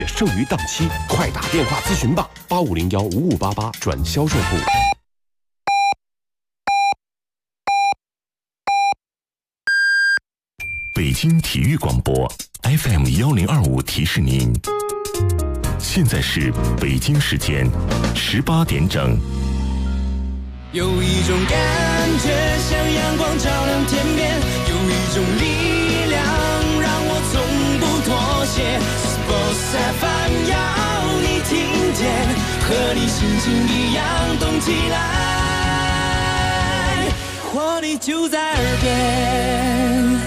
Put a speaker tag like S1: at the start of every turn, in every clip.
S1: 剩余档期，快打电话咨询吧，85015588转销售部。
S2: 北京体育广播 FM1025提示您，现在是北京时间18点整。
S3: 有一种感觉像阳光照亮天边，有一种力量让我从不妥协。Sports FM 要你听见，和你心情一样动起来，活力就在耳边。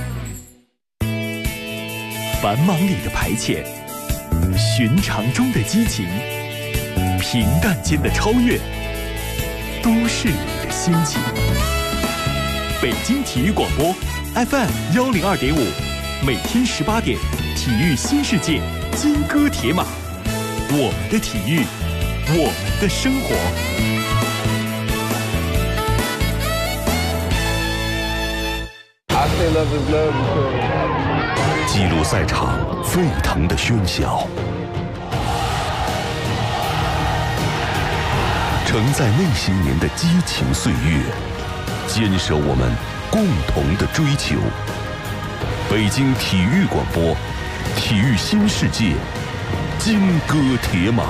S4: 繁忙里的排遣，寻常中的激情，平淡间的超越，都是你的心情。北京体育广播 FM102.5，每天18点，体育新世界，金戈铁马，我们的体育，我们的生活。
S2: 记录赛场沸腾的喧嚣，承载那些年的激情岁月，坚守我们共同的追求。北京体育广播，体育新世界，金戈铁马。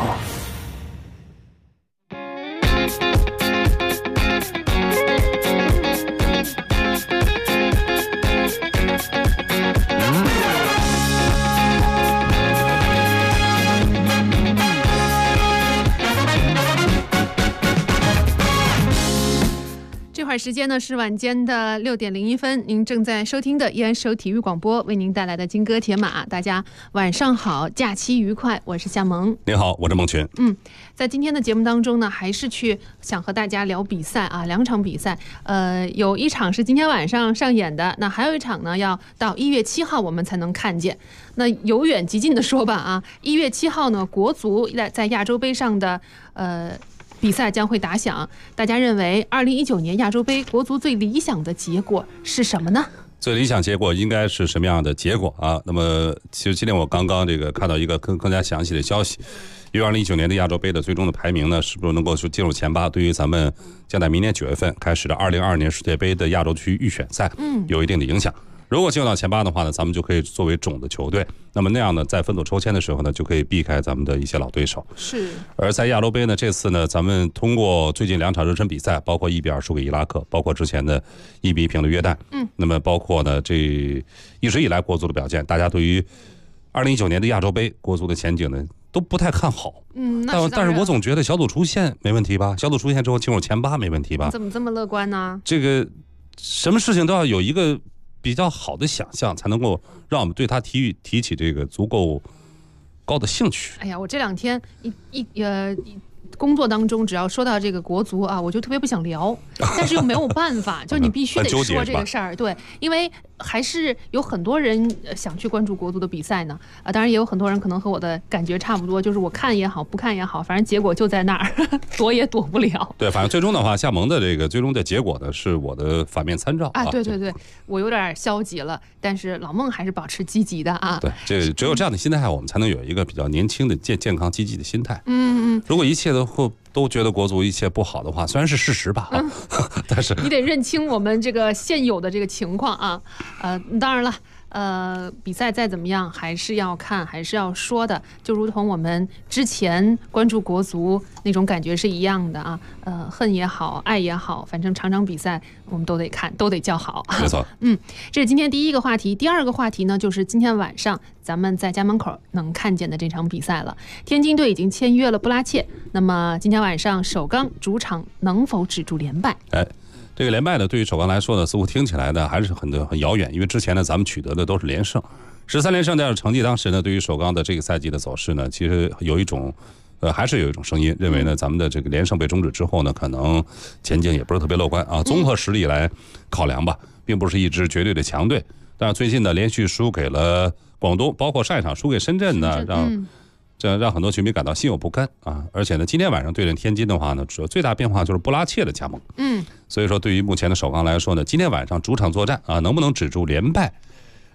S5: 时间呢是晚间的6点01分，您正在收听的依然是由体育广播为您带来的金戈铁马。大家晚上好，假期愉快，我是夏萌。
S6: 你好，我是孟群。
S5: 在今天的节目当中呢，还是想和大家聊比赛啊，2场比赛，有一场是今天晚上上演的，那还有一场呢要到1月7号我们才能看见。那由远及近的说吧啊，1月7号呢，国足在亚洲杯上的比赛将会打响。大家认为2019年亚洲杯国足最理想的结果是什么呢？
S6: 最理想结果应该是什么样的结果啊？那么其实今天我刚刚看到一个更加详细的消息，因为2019年的亚洲杯的最终的排名呢，是不是能够进入前8，对于咱们将在明年9月份开始的2022年世界杯的亚洲区预选赛有一定的影响。如果进入到前8的话呢，咱们就可以作为种的球队，那么那样呢，在分组抽签的时候呢，就可以避开咱们的一些老对手。
S5: 是。而
S6: 在亚洲杯呢，这次呢，咱们通过最近2场热身比赛，包括1-2输给伊拉克，包括之前的1-1平的约旦，那么包括呢，这一直以来国足的表现，大家对于2019年的亚洲杯国足的前景呢，都不太看好。但是我总觉得小组出线没问题吧？小组出线之后进入前8没问题吧？
S5: 怎么这么乐观呢？
S6: 这个什么事情都要有一个比较好的想象，才能够让我们对他提起这个足够高的兴趣。
S5: 哎呀，我这2天工作当中，只要说到这个国足啊，我就特别不想聊，但是又没有办法，就是你必须得说这个事儿。对，因为还是有很多人想去关注国足的比赛呢。当然也有很多人可能和我的感觉差不多，就是我看也好，不看也好，反正结果就在那儿，躲也躲不了。
S6: 对，反正最终的话，夏萌的这个最终的结果呢，是我的反面参照啊。
S5: 对，我有点消极了，但是老孟还是保持积极的啊。
S6: 对，这只有这样的心态，我们才能有一个比较年轻的健康积极的心态。如果一切都觉得国足一切不好的话，虽然是事实吧，但是
S5: 你得认清我们这个现有的这个情况啊。当然了，比赛再怎么样还是要看，还是要说的，就如同我们之前关注国足那种感觉是一样的啊。恨也好，爱也好，反正场比赛我们都得看，都得叫好。
S6: 没错。
S5: 这是今天第一个话题。第二个话题呢，就是今天晚上咱们在家门口能看见的这场比赛了。天津队已经签约了布拉切，那么今天晚上首钢主场能否止住连败？
S6: 这个连败呢，对于首钢来说呢，似乎听起来呢还是很遥远，因为之前呢咱们取得的都是连胜，13连胜这样的成绩，当时呢对于首钢的这个赛季的走势呢，其实有一种还是有一种声音认为呢，咱们的这个连胜被终止之后呢，可能前景也不是特别乐观啊。综合实力来考量吧，并不是一支绝对的强队，但是最近呢连续输给了广东，包括上一场输给深圳呢，让很多球迷感到心有不甘啊！而且呢，今天晚上对阵天津的话呢，最大变化就是布拉切的加盟。所以说对于目前的首钢来说呢，今天晚上主场作战啊，能不能止住连败，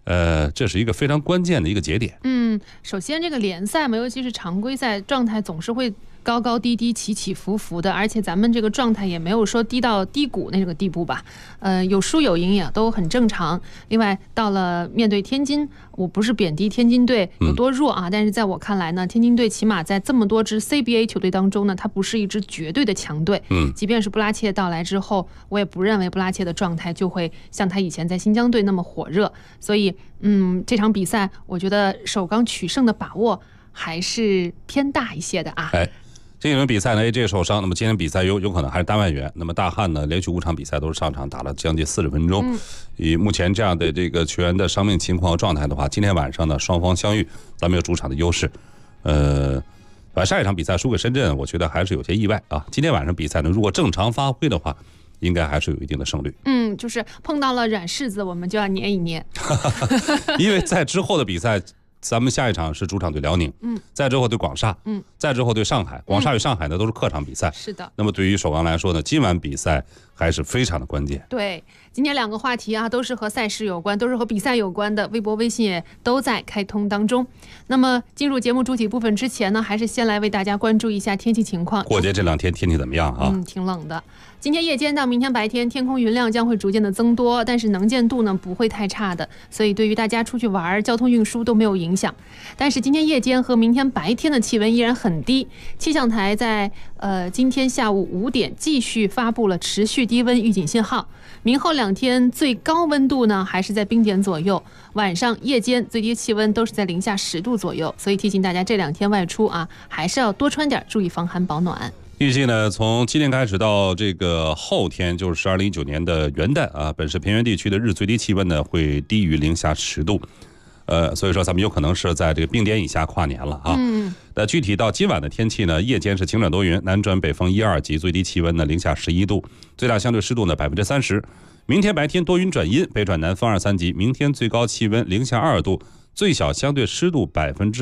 S6: 这是一个非常关键的一个节点。
S5: 首先这个联赛嘛，尤其是常规赛，状态总是会高高低低、起起伏伏的，而且咱们这个状态也没有说低到低谷那个地步吧。有输有赢也都很正常。另外，到了面对天津，我不是贬低天津队有多弱啊，但是在我看来呢，天津队起码在这么多支 CBA 球队当中呢，它不是一支绝对的强队。即便是布拉切到来之后，我也不认为布拉切的状态就会像他以前在新疆队那么火热。所以，这场比赛我觉得首钢取胜的把握还是偏大一些的啊。
S6: 这一轮比赛呢 ，AJ 受伤，那么今天比赛有可能还是单外援。那么大汉呢，连续5场比赛都是上场打了将近40分钟。以目前这样的这个球员的伤病情况和状态的话，今天晚上呢双方相遇，咱们有主场的优势。把上一场比赛输给深圳，我觉得还是有些意外啊。今天晚上比赛呢，如果正常发挥的话，应该还是有一定的胜率。
S5: 就是碰到了软柿子，我们就要捏一捏。
S6: 因为在之后的比赛。咱们下一场是主场对辽宁，再之后对广厦，再之后对上海。广厦与上海呢都是客场比赛，
S5: 是的。
S6: 那么对于首钢来说呢，今晚比赛还是非常的关键。
S5: 对，今天2个话题啊，都是和赛事有关，都是和比赛有关的，微博、微信也都在开通当中。那么进入节目主体部分之前呢，还是先来为大家关注一下天气情况。
S6: 过节这2天天气怎么样啊？
S5: 挺冷的。今天夜间到明天白天，天空云量将会逐渐的增多，但是能见度呢不会太差的，所以对于大家出去玩、交通运输都没有影响。但是今天夜间和明天白天的气温依然很低，气象台在今天下午5点继续发布了持续低温预警信号。明后2天最高温度呢还是在冰点左右，晚上夜间最低气温都是在零下10度左右，所以提醒大家这2天外出啊，还是要多穿点，注意防寒保暖。
S6: 预计呢，从今天开始到这个后天，就是2019年的元旦啊，本市平原地区的日最低气温呢会低于零下10度，所以说咱们有可能是在这个冰点以下跨年了啊。那具体到今晚的天气呢，夜间是晴转多云，南转北风1、2级，最低气温呢零下11度，最大相对湿度呢30%。明天白天多云转阴，北转南风2、3级，明天最高气温零下2度，最小相对湿度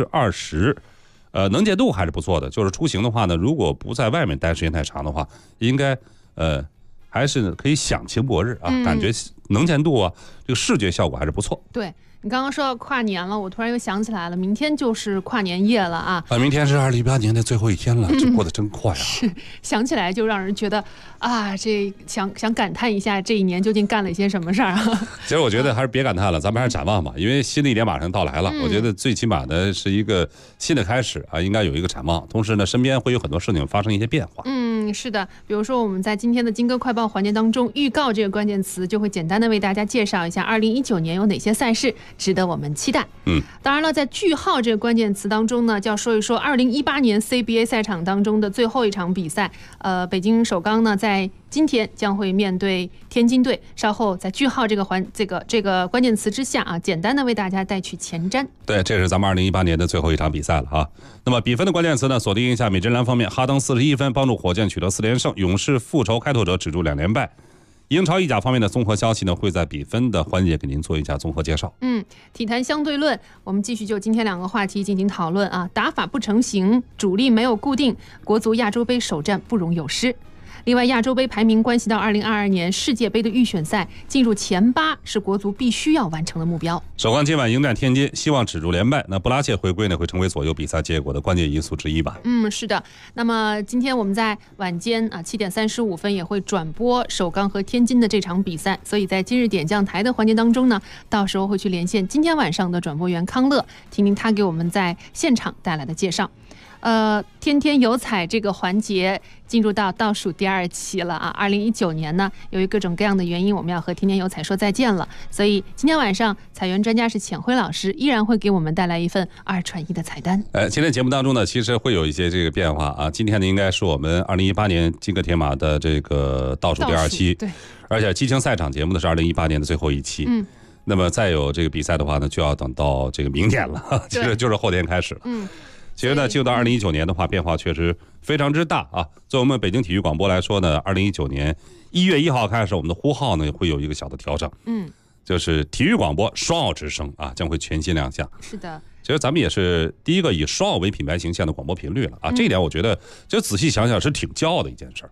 S6: 20%。能见度还是不错的，就是出行的话呢，如果不在外面待时间太长的话，应该还是可以享晴博日啊，感觉能见度啊，这个视觉效果还是不错。
S5: 对，你刚刚说到跨年了，我突然又想起来了，明天就是跨年夜了啊！
S6: 明天是2018年的最后一天了，这过得真快啊！
S5: 是，想起来就让人觉得啊，这想感叹一下这一年究竟干了一些什么事儿啊！
S6: 其实我觉得还是别感叹了，咱们还是展望吧，因为新的一年马上到来了，我觉得最起码的是一个新的开始啊，应该有一个展望。同时呢，身边会有很多事情发生一些变化。
S5: 是的，比如说我们在今天的金歌快报环节当中，预告这个关键词就会简单的为大家介绍一下2019年有哪些赛事值得我们期待。当然了，在句号这个关键词当中呢，就要说一说2018年 CBA 赛场当中的最后一场比赛。北京首钢呢在今天将会面对天津队，稍后在句号这个关键词之下啊，简单的为大家带去前瞻。
S6: 对，这是咱们2018年的最后一场比赛了啊。那么比分的关键词呢，锁定一下美职篮方面，哈登41分帮助火箭取得4连胜，勇士复仇开拓者止住2连败。英超意甲方面的综合消息呢，会在比分的环节给您做一下综合介绍。
S5: 体坛相对论，我们继续就今天2个话题进行讨论啊。打法不成形，主力没有固定，国足亚洲杯首战不容有失。另外，亚洲杯排名关系到2022年世界杯的预选赛，进入前8是国足必须要完成的目标。
S6: 首钢今晚迎战天津，希望止住连败。那布拉切回归呢，会成为左右比赛结果的关键因素之一吧？
S5: 是的。那么今天我们在晚间啊7点35分也会转播首钢和天津的这场比赛，所以在今日点将台的环节当中呢，到时候会去连线今天晚上的转播员康乐，听听他给我们在现场带来的介绍。天天有彩这个环节进入到倒数第2期了啊！2019年呢，由于各种各样的原因，我们要和天天有彩说再见了。所以今天晚上彩员专家是浅辉老师，依然会给我们带来一份2传1的彩蛋。
S6: 今天节目当中呢，其实会有一些这个变化啊。今天呢，应该是我们2018年金戈铁马的这个倒数第2期，
S5: 对，
S6: 而且激情赛场节目呢是2018年的最后一期。那么再有这个比赛的话呢，就要等到这个明年了，其实就是后天开始了。其实呢，就到2019年的话，变化确实非常之大啊。作为我们北京体育广播来说呢，2019年1月1号开始，我们的呼号呢会有一个小的调整。就是体育广播双奥之声啊，将会全新亮相。
S5: 是的。
S6: 其实咱们也是第一个以双奥为品牌形象的广播频率了啊，这一点我觉得就仔细想想是挺骄傲的一件事儿。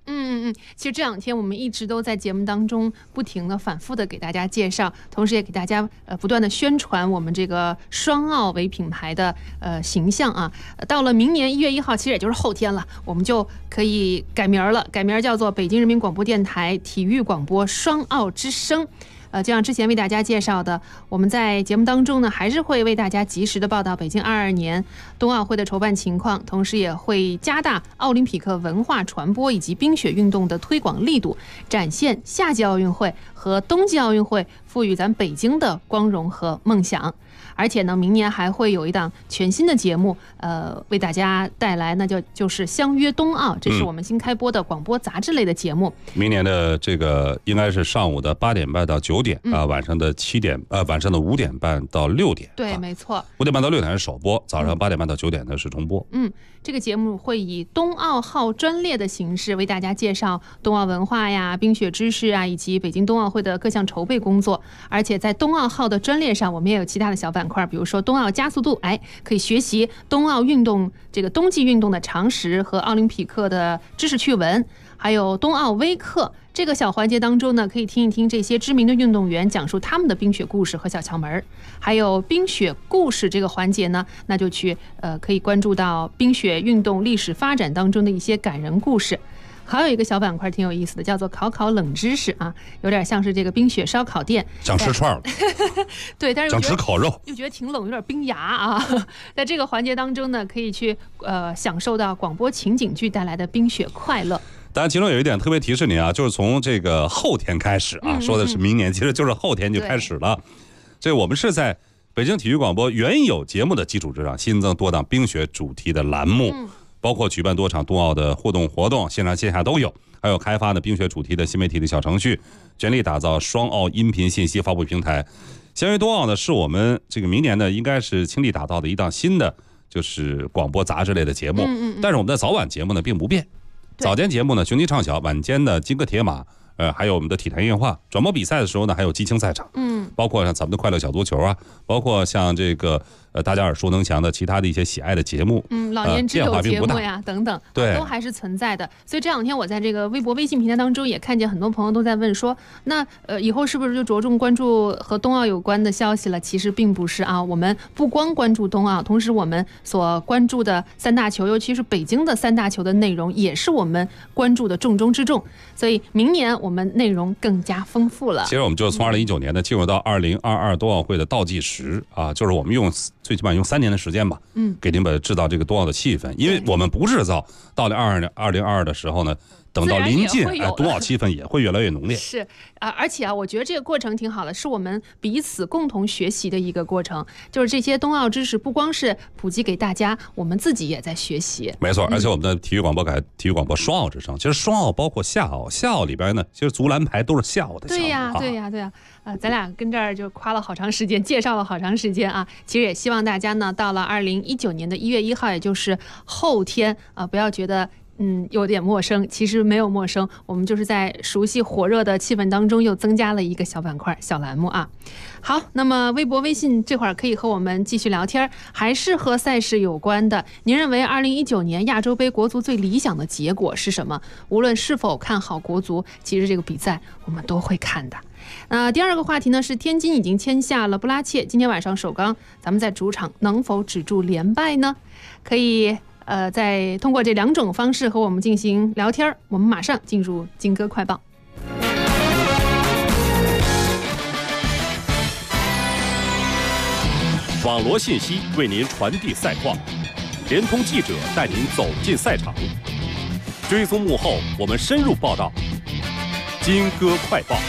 S5: 其实这2天我们一直都在节目当中不停的反复的给大家介绍，同时也给大家不断的宣传我们这个双奥为品牌的形象啊。到了明年1月1号，其实也就是后天了，我们就可以改名了，改名叫做北京人民广播电台体育广播双奥之声。就像之前为大家介绍的，我们在节目当中呢，还是会为大家及时的报道北京22年冬奥会的筹办情况，同时也会加大奥林匹克文化传播以及冰雪运动的推广力度，展现夏季奥运会和冬季奥运会赋予咱北京的光荣和梦想。而且呢，明年还会有一档全新的节目，为大家带来，那就是相约冬奥，这是我们新开播的广播杂志类的节目。
S6: 明年的这个应该是上午的8点半到9点啊，晚上的5点半到6点。
S5: 对，没错
S6: ，5点半到6点是首播，早上8点半到9点呢是重播。
S5: 这个节目会以冬奥号专列的形式为大家介绍冬奥文化呀、冰雪知识啊，以及北京冬奥会的各项筹备工作。而且在冬奥号的专列上，我们也有其他的小板块，比如说冬奥加速度，可以学习冬奥运动这个冬季运动的常识和奥林匹克的知识趣闻。还有冬奥微课这个小环节当中呢，可以听一听这些知名的运动员讲述他们的冰雪故事和小窍门。还有冰雪故事这个环节呢，那就去可以关注到冰雪运动历史发展当中的一些感人故事。还有一个小板块挺有意思的，叫做考冷知识啊，有点像是这个冰雪烧烤店，
S6: 想吃串了，
S5: 对，但是
S6: 想吃烤肉，
S5: 又觉得挺冷，有点冰牙啊。在这个环节当中呢，可以去享受到广播情景剧带来的冰雪快乐。
S6: 当然，其中有一点特别提示你啊，就是从这个后天开始啊，说的是明年，其实就是后天就开始了。这我们是在北京体育广播原有节目的基础之上，新增多档冰雪主题的栏目，包括举办多场冬奥的互动活动，线上线下都有，还有开发的冰雪主题的新媒体的小程序，全力打造双奥音频信息发布平台。相约冬奥呢，是我们这个明年呢，应该是倾力打造的一档新的就是广播杂志类的节目。但是我们的早晚节目呢并不变。早间节目呢，雄鸡唱晓；晚间的金戈铁马，还有我们的体坛夜话。转播比赛的时候呢，还有激情赛场，包括像咱们的快乐小足球啊，包括像这个大家耳熟能详的其他的一些喜爱的节目，
S5: 老年之友节目呀等等，
S6: 对，
S5: 都还是存在的。所以这2天我在这个微博、微信平台当中也看见很多朋友都在问说，那以后是不是就着重关注和冬奥有关的消息了？其实并不是啊，我们不光关注冬奥，同时我们所关注的3大球，尤其是北京的3大球的内容，也是我们关注的重中之重。所以明年我们内容更加丰富了。
S6: 其实我们就从2019年呢进入到2022冬奥会的倒计时啊，就是我们最起码用3年的时间吧，给您们制造这个冬奥的气氛。因为我们不制造，到了2022的时候呢，等到临近，冬奥气氛也会越来越浓烈。
S5: 是啊，而且啊，我觉得这个过程挺好的，是我们彼此共同学习的一个过程。就是这些冬奥知识不光是普及给大家，我们自己也在学习。
S6: 没错，而且我们的体育广播改体育广播双奥之声，其实双奥包括夏奥，夏奥里边呢，其实足篮排都是夏奥的项目。
S5: 对呀，咱俩跟这儿就夸了好长时间，介绍了好长时间啊。其实也希望大家呢，到了2019年的1月1号，也就是后天啊，不要觉得有点陌生，其实没有陌生，我们就是在熟悉火热的气氛当中又增加了一个小板块、小栏目啊。好，那么微博、微信这会儿可以和我们继续聊天，还是和赛事有关的。您认为2019年亚洲杯国足最理想的结果是什么？无论是否看好国足，其实这个比赛我们都会看的。第2个话题呢是天津已经签下了布拉切，今天晚上首钢，咱们在主场能否止住连败呢？可以再通过这2种方式和我们进行聊天。我们马上进入金歌快报。
S2: 网罗信息为您传递赛况，联通记者带您走进赛场，追踪幕后，我们深入报道。金歌快报。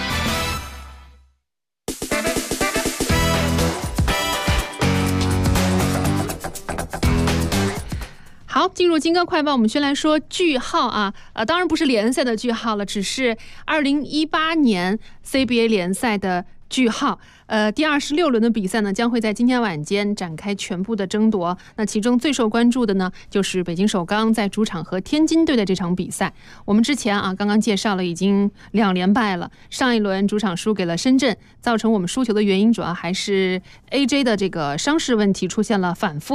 S5: 好，进入金歌快报，我们先来说句号啊，当然不是联赛的句号了，只是2018年 CBA 联赛的句号。第26轮的比赛呢，将会在今天晚间展开全部的争夺。那其中最受关注的呢，就是北京首钢在主场和天津队的这场比赛。我们之前啊，刚刚介绍了，已经2连败了。上一轮主场输给了深圳，造成我们输球的原因主要还是 AJ 的这个伤势问题出现了反复。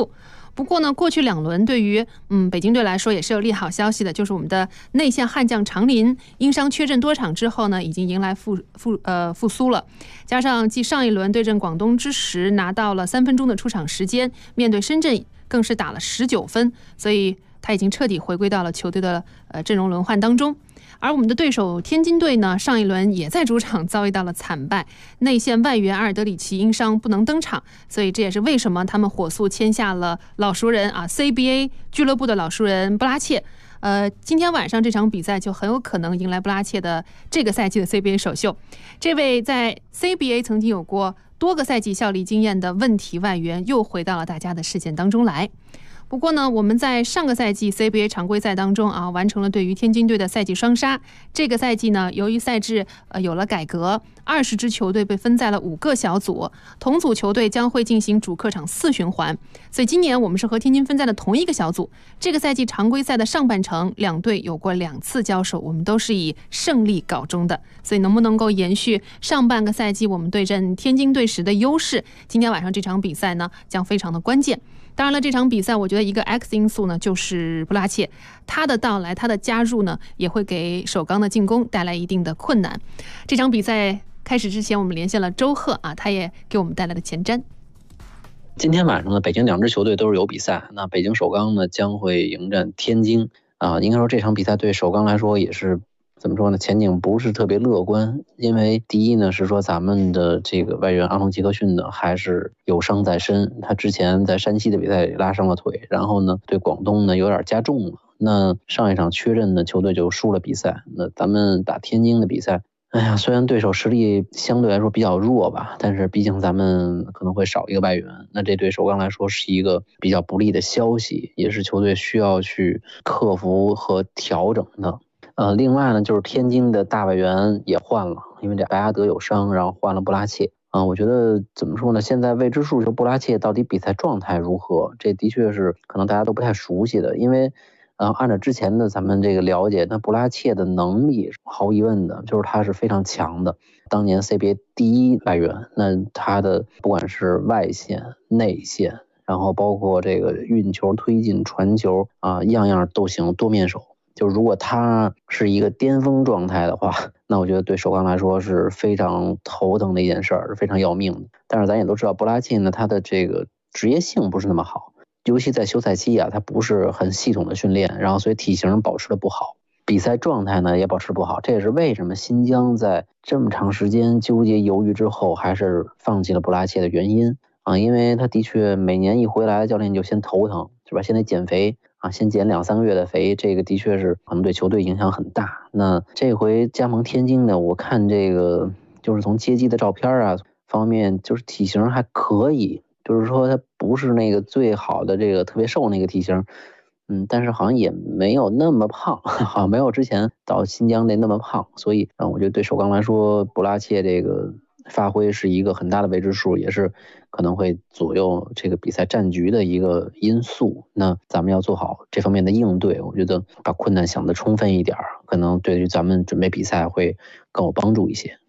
S5: 不过呢，过去2轮对于北京队来说也是有利好消息的，就是我们的内线悍将常林因伤缺阵多场之后呢，已经迎来复苏了。加上继上一轮对阵广东之时拿到了3分钟的出场时间，面对深圳更是打了19分，所以他已经彻底回归到了球队的阵容轮换当中。而我们的对手天津队呢，上一轮也在主场遭遇到了惨败，内线外援阿尔德里奇因伤不能登场，所以这也是为什么他们火速签下了老熟人CBA 俱乐部的老熟人布拉切。今天晚上这场比赛就很有可能迎来布拉切的这个赛季的 CBA 首秀。这位在 CBA 曾经有过多个赛季效力经验的问题外援又回到了大家的视线当中来。不过呢，我们在上个赛季 CBA 常规赛当中完成了对于天津队的赛季双杀。这个赛季呢，由于赛制有了改革，20支球队被分在了5个小组，同组球队将会进行主客场4循环。所以今年我们是和天津分在了同一个小组。这个赛季常规赛的上半程，2队有过2次交手，我们都是以胜利告终的。所以能不能够延续上半个赛季我们对阵天津队时的优势，今天晚上这场比赛呢，将非常的关键。当然了，这场比赛我觉得一个 X 因素呢，就是布拉切，他的到来，他的加入呢，也会给首钢的进攻带来一定的困难。这场比赛开始之前，我们连线了周贺他也给我们带来了前瞻。
S7: 今天晚上呢，北京2支球队都是有比赛，那北京首钢呢将会迎战天津应该说这场比赛对首钢来说也是怎么说呢？前景不是特别乐观，因为第一呢是说咱们的这个外援阿隆吉克逊呢还是有伤在身，他之前在山西的比赛里拉伤了腿，然后呢对广东呢有点加重了。那上一场缺阵的球队就输了比赛，那咱们打天津的比赛，虽然对手实力相对来说比较弱吧，但是毕竟咱们可能会少一个外援，那这对首钢来说是一个比较不利的消息，也是球队需要去克服和调整的。另外呢，就是天津的大外援也换了，因为这白阿德有伤，然后换了布拉切。我觉得怎么说呢？现在未知数就布拉切到底比赛状态如何，这的确是可能大家都不太熟悉的。因为按照之前的咱们这个了解，那布拉切的能力毫无疑问的，就是他是非常强的。当年 CBA 第1外援，那他的不管是外线、内线，然后包括这个运球、推进、传球样样都行，多面手。就如果他是一个巅峰状态的话，那我觉得对首钢来说是非常头疼的一件事儿，是非常要命的。但是咱也都知道，布拉切呢，他的这个职业性不是那么好，尤其在休赛期他不是很系统的训练，然后所以体型保持的不好，比赛状态呢也保持不好。这也是为什么新疆在这么长时间纠结犹豫之后，还是放弃了布拉切的原因因为他的确每年一回来，教练就先头疼，是吧？先得减肥先减2-3个月的肥，这个的确是可能对球队影响很大。那这回加盟天津呢，我看这个就是从接机的照片方面，就是体型还可以，就是说他不是那个最好的这个特别瘦那个体型，但是好像也没有那么胖，好像没有之前到新疆那么胖，所以我觉得对首钢来说，布拉切这个发挥是一个很大的未知数，也是可能会左右这个比赛战局的一个因素。那咱们要做好这方面的应对，我觉得把困难想得充分一点，可能对于咱们准备比赛会更有帮助一些。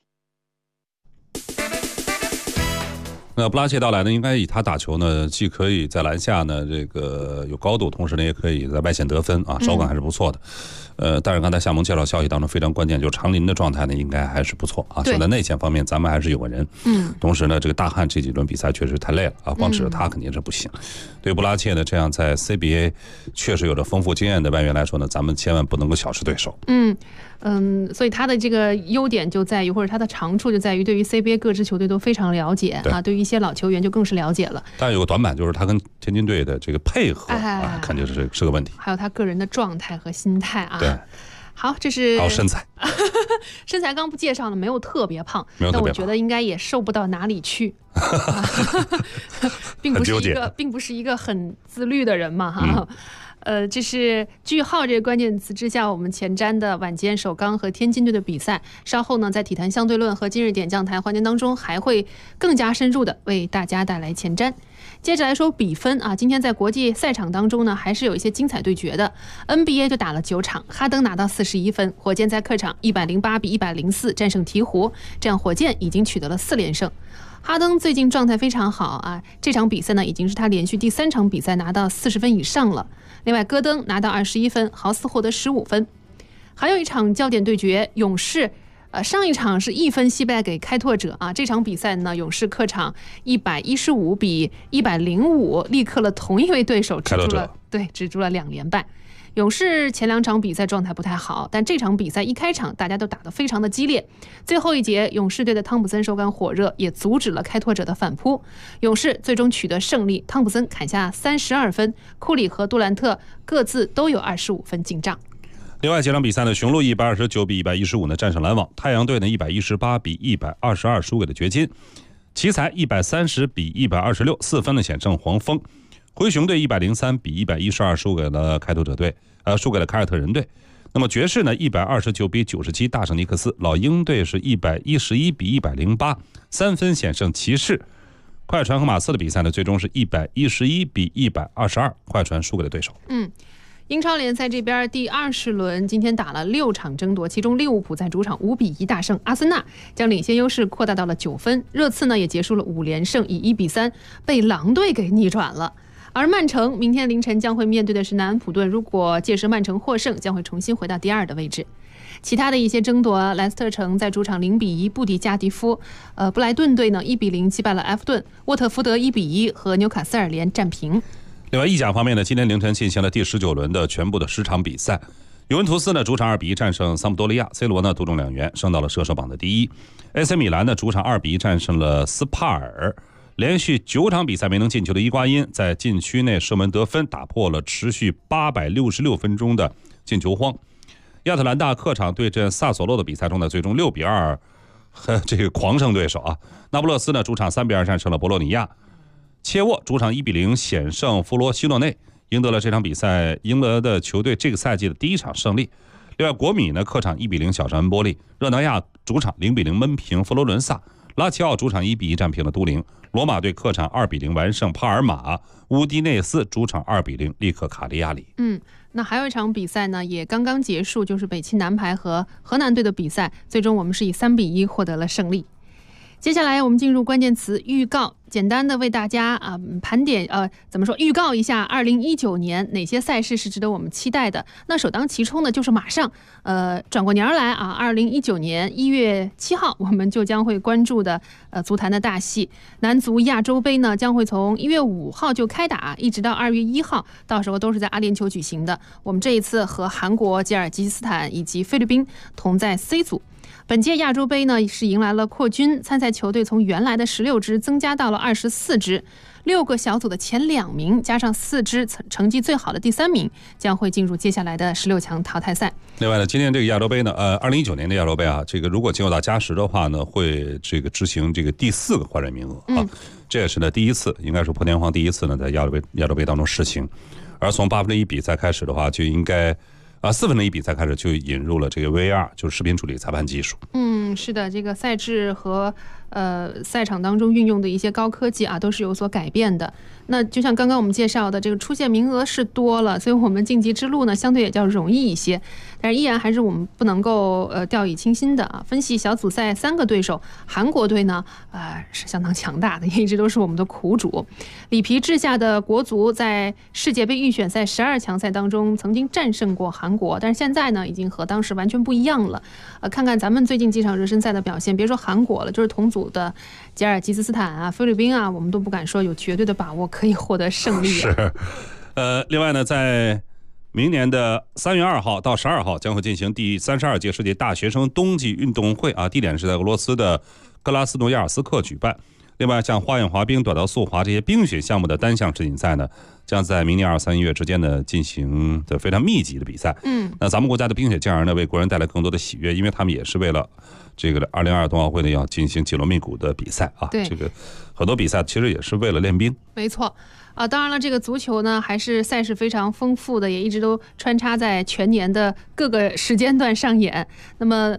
S6: 那布拉切到来呢，应该以他打球呢，既可以在篮下呢这个有高度，同时呢也可以在外线得分手感还是不错的。但是刚才夏萌介绍消息当中非常关键，就是常林的状态呢应该还是不错就在内线方面咱们还是有个人。同时呢这个大汉这几轮比赛确实太累了光指着他肯定是不行。对布拉切呢这样在 CBA 确实有着丰富经验的外援来说呢，咱们千万不能够小视对手。
S5: 所以他的这个优点就在于，或者他的长处就在于对于 CBA 各支球队都非常了解对于一些老球员就更是了解了。
S6: 但有个短板就是他跟天津队的这个配合肯定是个问题，
S5: 还有他个人的状态和心态
S6: 对，
S5: 好，这是
S6: 还有身材
S5: 身材刚不介绍了，没有特别胖，但我觉得应该也瘦不到哪里去并不是一个很自律的人嘛这是句号这个关键词之下我们前瞻的晚间首钢和天津队的比赛。稍后呢在体坛相对论和今日点将台环节当中还会更加深入的为大家带来前瞻。 接着来说比分啊，今天在国际赛场当中呢，还是有一些精彩对决的。NBA 就打了9场，哈登拿到41分，火箭在客场108比104战胜鹈鹕，这样火箭已经取得了4连胜。哈登最近状态非常好啊，这场比赛呢已经是他连续第3场比赛拿到40分以上了。另外，戈登拿到21分，豪斯获得15分。还有一场焦点对决，勇士。上一场是1分惜败给开拓者啊，这场比赛呢，勇士客场115比105力克了同一位对手，止住了2连败。勇士前2场比赛状态不太好，但这场比赛一开场大家都打得非常的激烈，最后一节勇士队的汤普森手感火热，也阻止了开拓者的反扑，勇士最终取得胜利，汤普森砍下32分，库里和杜兰特各自都有25分进账。
S6: 另外几场比赛呢，雄鹿129比115呢战胜篮网，太阳队呢118比122输给了掘金，奇才130比126，4分呢险胜黄蜂，灰熊队103比112输给了开拓者队，输给了凯尔特人队。那么爵士呢129比97大胜尼克斯，老鹰队是111比108，3分险胜骑士。快船和马刺的比赛呢，最终是111比122，快船输给了对手。
S5: 英超联赛这边第20轮今天打了6场争夺，其中利物浦在主场5比1大胜阿森纳，将领先优势扩大到了9分。热刺呢也结束了5连胜，以1比3被狼队给逆转了。而曼城明天凌晨将会面对的是南安普顿，如果届时曼城获胜，将会重新回到第2的位置。其他的一些争夺，莱斯特城在主场0比1不敌加迪夫，布莱顿队呢1比0击败了埃弗顿，沃特福德1比1和纽卡斯尔联战平。
S6: 另外意甲方面呢，今天凌晨进行了第19轮的全部的10场比赛。尤文图斯呢主场2比1战胜桑普多利亚 ，C 罗呢独中2元，升到了射手榜的第1。AC 米兰呢主场2比1战胜了斯帕尔，连续9场比赛没能进球的伊瓜因在禁区内射门得分，打破了持续866分钟的进球荒。亚特兰大客场对阵萨索洛的比赛中呢，最终6比2这个狂胜对手啊。那不勒斯呢主场3比2战胜了博洛尼亚。切沃主场1比0险胜弗罗西诺内，赢得了这场比赛赢得的球队这个赛季的第1场胜利。另外，国米呢客场1比0小胜恩波利，热那亚主场0比0闷平佛罗伦萨，拉齐奥主场1比1战平了都灵，罗马队客场2比0完胜帕尔马，乌迪内斯主场2比0力克卡利亚里。
S5: 那还有一场比赛呢，也刚刚结束，就是北汽男排和河南队的比赛，最终我们是以3比1获得了胜利。接下来我们进入关键词预告，简单的为大家盘点预告一下2019年哪些赛事是值得我们期待的。那首当其冲呢，就是马上转过年来啊，2019年1月7号我们就将会关注的足坛的大戏，男足亚洲杯呢将会从1月5号就开打，一直到2月1号，到时候都是在阿联酋举行的。我们这一次和韩国、吉尔吉斯斯坦以及菲律宾同在 C 组。本届亚洲杯呢是迎来了扩军，参赛球队从原来的16支增加到了24支，6个小组的前2名加上4支成绩最好的第3名将会进入接下来的16强淘汰赛。
S6: 另外呢，今年这个亚洲杯呢，2019年的亚洲杯啊，这个如果进入到加时的话呢，会这个执行这个第4个换人名额啊，这也是呢第一次，应该是破天荒第一次呢在亚洲杯当中实行，而从1/8比赛开始的话，就应该。1/4比赛开始就引入了这个 VAR， 就是视频处理裁判技术。
S5: 是的，这个赛制和赛场当中运用的一些高科技啊，都是有所改变的。那就像刚刚我们介绍的，这个出线名额是多了，所以我们晋级之路呢相对也较容易一些。但是依然还是我们不能够掉以轻心的啊。分析小组赛3个对手，韩国队呢是相当强大的，也一直都是我们的苦主。里皮治下的国足在世界杯预选赛12强赛当中曾经战胜过韩国，但是现在呢已经和当时完全不一样了。看看咱们最近几场热身赛的表现，别说韩国了，就是同组的吉尔吉斯斯坦啊、菲律宾啊，我们都不敢说有绝对的把握可以获得胜利。
S6: 是，另外呢，在明年的3月2号到12号将会进行第32届世界大学生冬季运动会啊，地点是在俄罗斯的格拉斯诺亚尔斯克举办。另外，像花样滑冰、短道速滑这些冰雪项目的单项世锦赛呢，将在明年2、3月之间呢进行的非常密集的比赛。那咱们国家的冰雪健儿呢，为国人带来更多的喜悦，因为他们也是为了这个2022冬奥会呢要进行紧锣密鼓的比赛啊。
S5: 对，
S6: 这个很多比赛其实也是为了练兵。
S5: 没错。当然了，这个足球呢还是赛事非常丰富的，也一直都穿插在全年的各个时间段上演。那么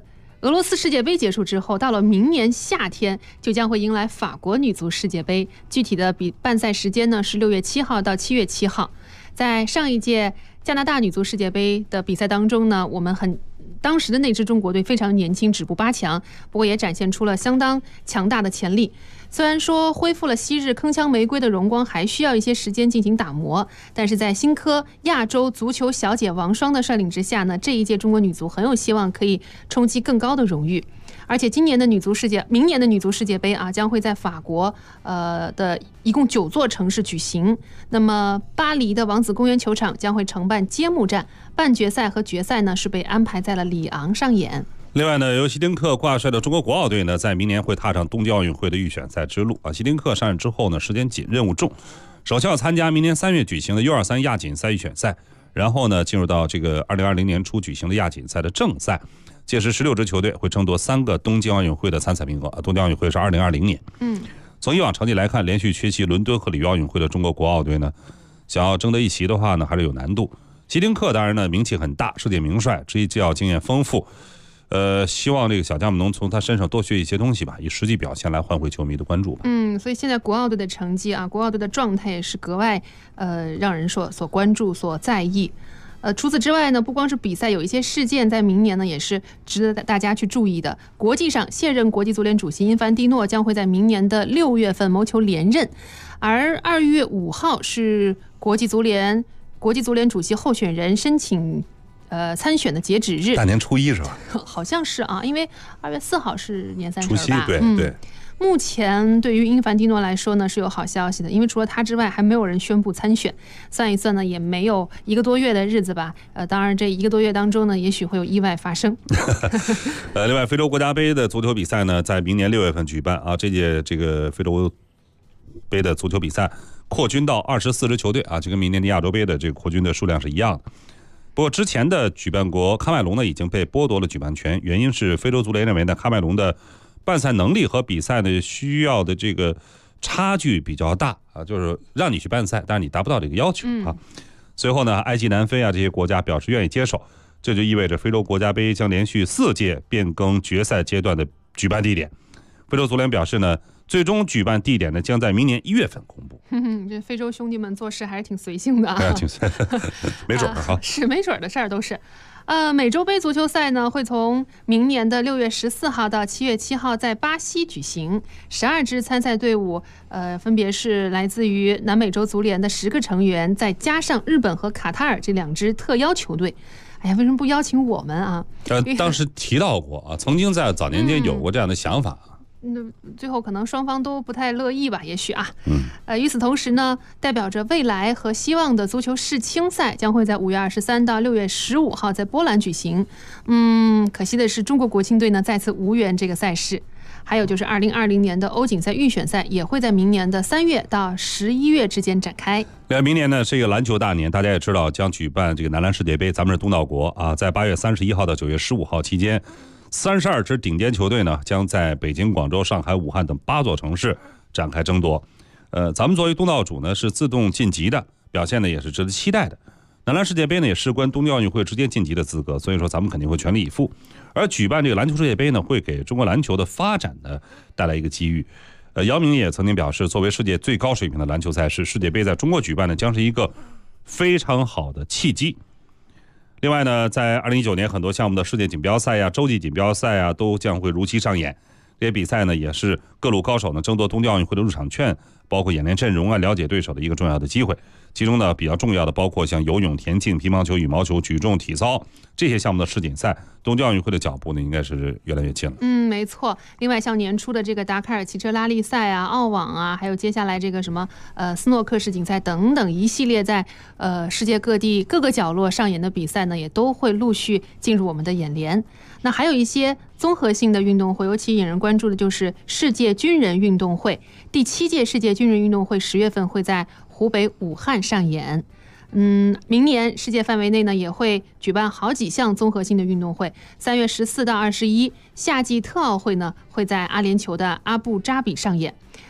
S5: 俄罗斯世界杯结束之后，到了明年夏天就将会迎来法国女足世界杯。具体的办赛时间呢是6月7号到7月7号。在上一届加拿大女足世界杯的比赛当中呢，我们当时的那支中国队非常年轻，止步8强，不过也展现出了相当强大的潜力。虽然说恢复了昔日铿锵玫瑰的荣光，还需要一些时间进行打磨，但是在新科亚洲足球小姐王霜的率领之下呢，这一届中国女足很有希望可以冲击更高的荣誉。而且明年的女足世界杯啊，将会在法国的一共9座城市举行。那么巴黎的王子公园球场将会承办揭幕战，半决赛和决赛呢是被安排在了里昂上演。
S6: 另外呢，由希丁克挂帅的中国国奥队呢，在明年会踏上冬季奥运会的预选赛之路啊。希丁克上任之后呢，时间紧，任务重，首先要参加明年3月举行的U23亚锦赛预选赛，然后呢，进入到这个2020年初举行的亚锦赛的正赛。届时16支球队会争夺3个冬季奥运会的参赛名额啊。冬季奥运会是2020年。从以往成绩来看，连续缺席伦敦和里约奥运会的中国国奥队呢，想要争得一席的话呢，还是有难度。希丁克当然呢名气很大，世界名帅，执教经验丰富。希望这个小将们能从他身上多学一些东西吧，以实际表现来换回球迷的关注吧。
S5: 所以现在国奥队的成绩啊，国奥队的状态也是格外让人所关注、所在意。除此之外呢，不光是比赛，有一些事件在明年呢也是值得大家去注意的。国际上，现任国际足联主席因凡蒂诺将会在明年的6月份谋求连任，而2月5号是国际足联主席候选人申请参选的截止日。
S6: 大年初一是吧？
S5: 好像是啊，因为2月4号是年三十吧？
S6: 除夕，对。
S5: 目前对于因凡蒂诺来说呢是有好消息的，因为除了他之外还没有人宣布参选。算一算呢，也没有1个多月的日子吧。当然这1个多月当中呢，也许会有意外发生。
S6: 另外，非洲国家杯的足球比赛呢，在明年6月份举办啊。这届这个非洲杯的足球比赛扩军到24支球队啊，就跟明年的亚洲杯的这个扩军的数量是一样的。不过之前的举办国喀麦隆呢已经被剥夺了举办权，原因是非洲足联认为呢，喀麦隆的办赛能力和比赛的需要的这个差距比较大啊，就是让你去办赛，但是你达不到这个要求啊。随后呢，埃及、南非啊这些国家表示愿意接手，这就意味着非洲国家杯将连续4届变更决赛阶段的举办地点。非洲足联表示呢，最终举办地点呢将在明年1月份公布。
S5: 这非洲兄弟们做事还是挺随性的啊，
S6: 没准哈，
S5: 是没准的事儿都是。美洲杯足球赛呢会从明年的6月14号到7月7号在巴西举行，12支参赛队伍，分别是来自于南美洲足联的10个成员，再加上日本和卡塔尔这2支特邀球队。哎呀，为什么不邀请我们啊？
S6: 当时提到过啊，曾经在早年间有过这样的想法。
S5: 那最后可能双方都不太乐意吧，也许啊。与此同时呢，代表着未来和希望的足球世青赛将会在5月23到6月15号在波兰举行。可惜的是，中国国青队呢再次无缘这个赛事。还有就是2020年的欧锦赛预选赛也会在明年的3月到11月之间展开。
S6: 明年呢是一个篮球大年，大家也知道将举办这个男篮世界杯，咱们是东道国啊，在8月31号到9月15号期间。32支顶尖球队呢，将在北京、广州、上海、武汉等8座城市展开争夺。咱们作为东道主呢，是自动晋级的，表现呢也是值得期待的。男篮世界杯呢，也事关冬季奥运会直接晋级的资格，所以说咱们肯定会全力以赴。而举办这个篮球世界杯呢，会给中国篮球的发展呢带来一个机遇。姚明也曾经表示，作为世界最高水平的篮球赛事，世界杯在中国举办呢，将是一个非常好的契机。另外呢，在2019年很多项目的世界锦标赛呀、洲际锦标赛啊，都将会如期上演。这些比赛呢，也是各路高手呢争夺冬季奥运会的入场券，包括演练阵容啊、了解对手的一个重要的机会。其中呢，比较重要的包括像游泳、田径、乒乓球、羽毛球、举重、体操这些项目的世锦赛，冬季奥运会的脚步呢，应该是越来越近了。
S5: 没错。另外，像年初的这个达喀尔汽车拉力赛啊、澳网啊，还有接下来这个什么斯诺克世锦赛等等一系列在世界各地各个角落上演的比赛呢，也都会陆续进入我们的眼帘。那还有一些综合性的运动会，尤其引人关注的就是世界军人运动会。第7届世界军人运动会10月份会在湖北武汉上演。明年世界范围内呢也会举办好几项综合性的运动会。3月14到21，夏季特奥会呢会在阿联酋的阿布扎比上演。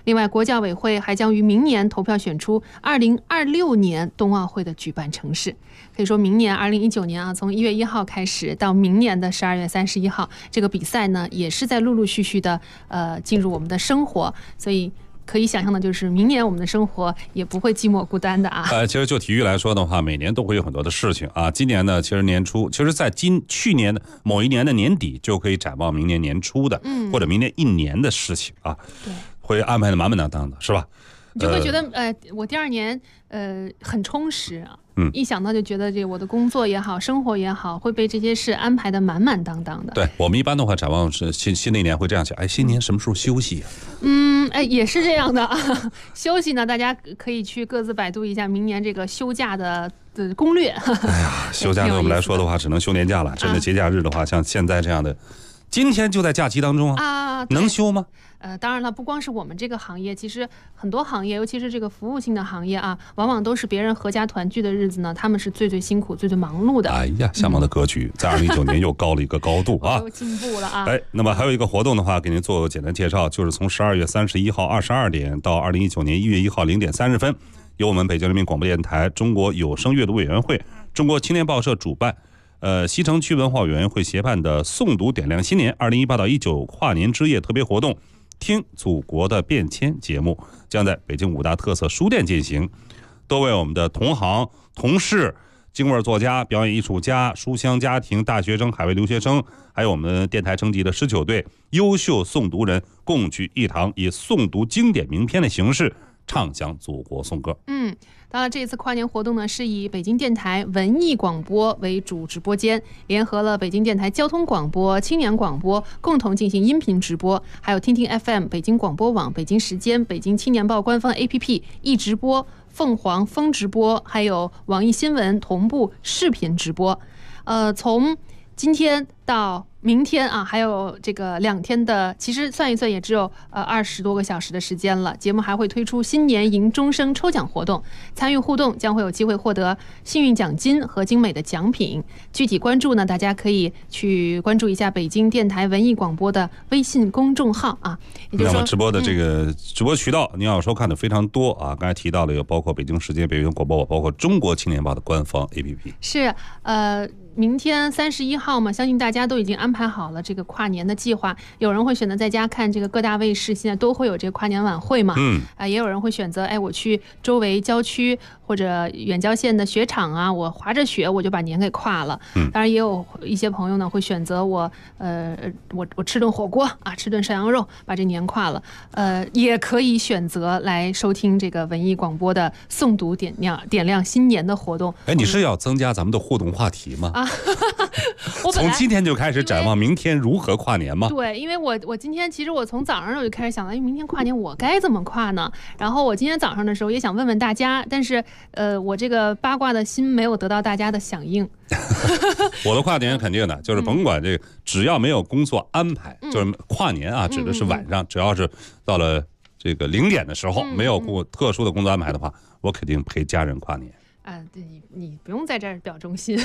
S5: 另外，国教委会还将于明年投票选出2026年冬奥会的举办城市。可以说明年2019年啊，从1月1号开始到明年的12月31号，这个比赛呢也是在陆陆续续的进入我们的生活，所以可以想象的就是明年我们的生活也不会寂寞孤单的啊。
S6: 其实就体育来说的话，每年都会有很多的事情啊。今年呢，其实年初，其实在去年的某一年的年底就可以展望明年年初的，或者明年一年的事情啊，
S5: 对，
S6: 会安排的满满当当的，是吧？
S5: 你就会觉得我第二年很充实啊。一想到就觉得这我的工作也好，生活也好，会被这些事安排的满满当当的。
S6: 对，我们一般的话展望是新的一年会这样想，哎，新年什么时候休息啊？
S5: 也是这样的啊。休息呢，大家可以去各自百度一下明年这个休假的攻略。
S6: 哎呀，休假对我们来说的话，只能休年假了。真的节假日的话，像现在这样的，今天就在假期当中啊，能休吗？
S5: 当然了，不光是我们这个行业，其实很多行业，尤其是这个服务性的行业啊，往往都是别人合家团聚的日子呢，他们是最辛苦、最忙碌的。
S6: 哎呀，向往的格局在2019年又高了一个高度啊，
S5: 又进步了啊！
S6: 那么还有一个活动的话，给您做个简单介绍，就是从12月31号22点到2019年1月1号0点30分，由我们北京人民广播电台中国有声阅读委员会、中国青年报社主办。西城区文化委员会协办的诵读点亮新年2018到19跨年之夜特别活动，听祖国的变迁节目将在北京5大特色书店进行。多位我们的同行、同事、京味作家、表演艺术家、书香家庭、大学生、海外留学生，还有我们电台征集的19对优秀诵读人共聚一堂，以诵读经典名篇的形式唱响祖国颂歌。
S5: 当然，这一次跨年活动呢，是以北京电台文艺广播为主直播间，联合了北京电台交通广播、青年广播共同进行音频直播，还有听听 FM、北京广播网、北京时间、北京青年报官方 APP 易直播、凤凰风直播，还有网易新闻同步视频直播。从今天到明天啊，还有这个2天的，其实算一算也只有20多个小时的时间了。节目还会推出新年迎钟声抽奖活动，参与互动将会有机会获得幸运奖金和精美的奖品。具体关注呢，大家可以去关注一下北京电台文艺广播的微信公众号啊。也就是说，
S6: 那么直播的这个直播渠道，您要收看的非常多啊。刚才提到了有包括北京时间、北京广播网，包括中国青年报的官方 APP。
S5: 是明天31号嘛，相信大家都已经安排好了这个跨年的计划。有人会选择在家看这个各大卫视，现在都会有这个跨年晚会嘛。也有人会选择，我去周围郊区或者远郊县的雪场啊，我滑着雪我就把年给跨了。当然也有一些朋友呢会选择我吃顿火锅啊，吃顿涮羊肉把这年跨了。也可以选择来收听这个文艺广播的诵读点亮新年的活动。
S6: 你是要增加咱们的互动话题吗？
S5: 我
S6: 从今天就开始展望明天如何跨年吗？
S5: 对，因为我今天其实我从早上我就开始想了，因为明天跨年我该怎么跨呢？然后我今天早上的时候也想问问大家，但是我这个八卦的心没有得到大家的响应。
S6: 我的跨年肯定的，就是甭管这个，只要没有工作安排，就是跨年啊，指的是晚上，只要是到了这个0点的时候，没有特殊的工作安排的话，我肯定陪家人跨年。
S5: 对，你不用在这儿表忠心。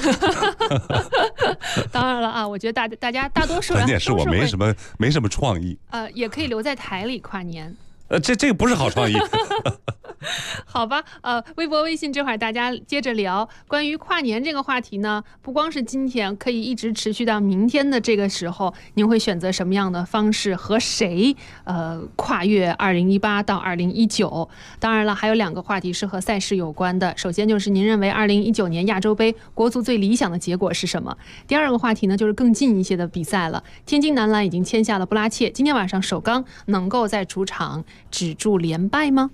S5: 当然了啊，我觉得大家大多数人，
S6: 关键是我没什么创意。
S5: 也可以留在台里跨年。
S6: 这个不是好创意。
S5: 好吧，微博、微信这会儿大家接着聊关于跨年这个话题呢。不光是今天，可以一直持续到明天的这个时候，您会选择什么样的方式和谁跨越2018到2019？当然了，还有2个话题是和赛事有关的。首先就是您认为2019年亚洲杯国足最理想的结果是什么？第2个话题呢，就是更近一些的比赛了。天津男篮已经签下了布拉切，今天晚上首钢能够在主场止住连败吗？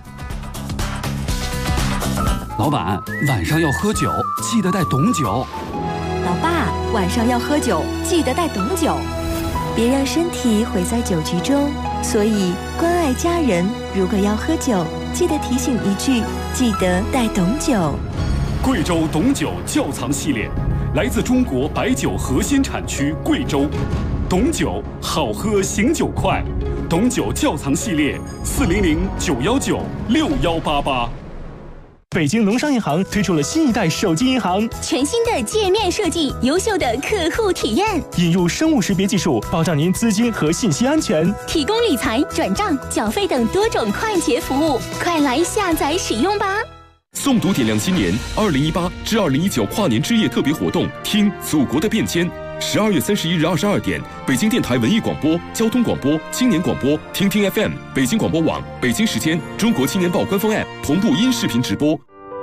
S8: 老板，晚上要喝酒，记得带懂酒。
S9: 老爸，晚上要喝酒，记得带懂酒，别让身体毁在酒局中。所以关爱家人，如果要喝酒，记得提醒一句，记得带懂酒。
S8: 贵州懂酒窖藏系列，来自中国白酒核心产区贵州。懂酒好喝，醒酒快。懂酒窖藏系列400-919-6188。
S4: 北京农商银行推出了新一代手机银行，
S9: 全新的界面设计，优秀的客户体验，
S4: 引入生物识别技术，保障您资金和信息安全，
S9: 提供理财、转账、缴费等多种快捷服务，快来下载使用吧！
S2: 诵读点亮新年2018至2019跨年之夜特别活动，听祖国的变迁。12月31日22点，北京电台文艺广播、交通广播、青年广播、听听 FM、北京广播网、北京时间、中国青年报官方 App 同步音视频直播。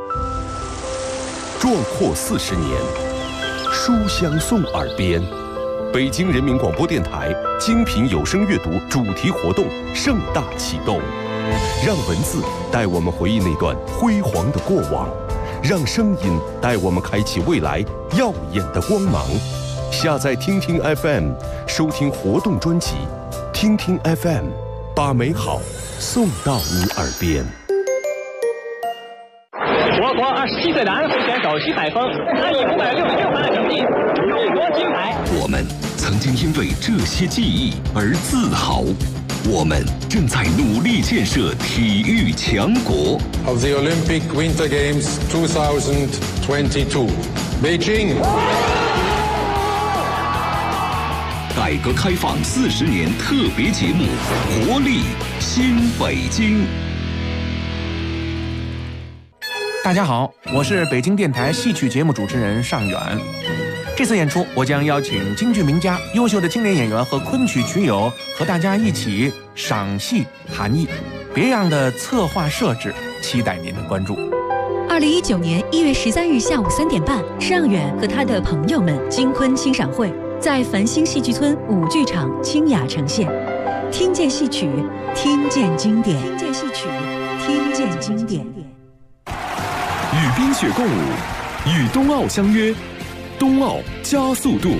S1: 壮阔40年，书香送耳边。北京人民广播电台精品有声阅读主题活动盛大启动，让文字带我们回忆那段辉煌的过往，让声音带我们开启未来耀眼的光芒。下载听听 FM， 收听活动专辑，听听 FM， 把美好送到你耳边。
S10: 我国27岁的安徽选手徐海峰，他以566分的成绩荣夺金牌。
S2: 我们曾经因为这些记忆而自豪，我们正在努力建设体育强国。
S11: Of the Olympic Winter Games 2022, Beijing。
S2: 改革开放40年特别节目《活力新北京》。
S12: 大家好，我是北京电台戏曲节目主持人尚远。这次演出，我将邀请京剧名家、优秀的青年演员和昆曲曲友和大家一起赏戏含艺，别样的策划设置，期待您的关注。
S13: 2019年1月13日下午3点半，尚远和他的朋友们京昆欣赏会在繁星戏剧村5剧场清雅呈现，听见戏曲，听见经典，听见戏曲，听见经典。
S2: 与冰雪共舞，与冬奥相约，冬奥加速度。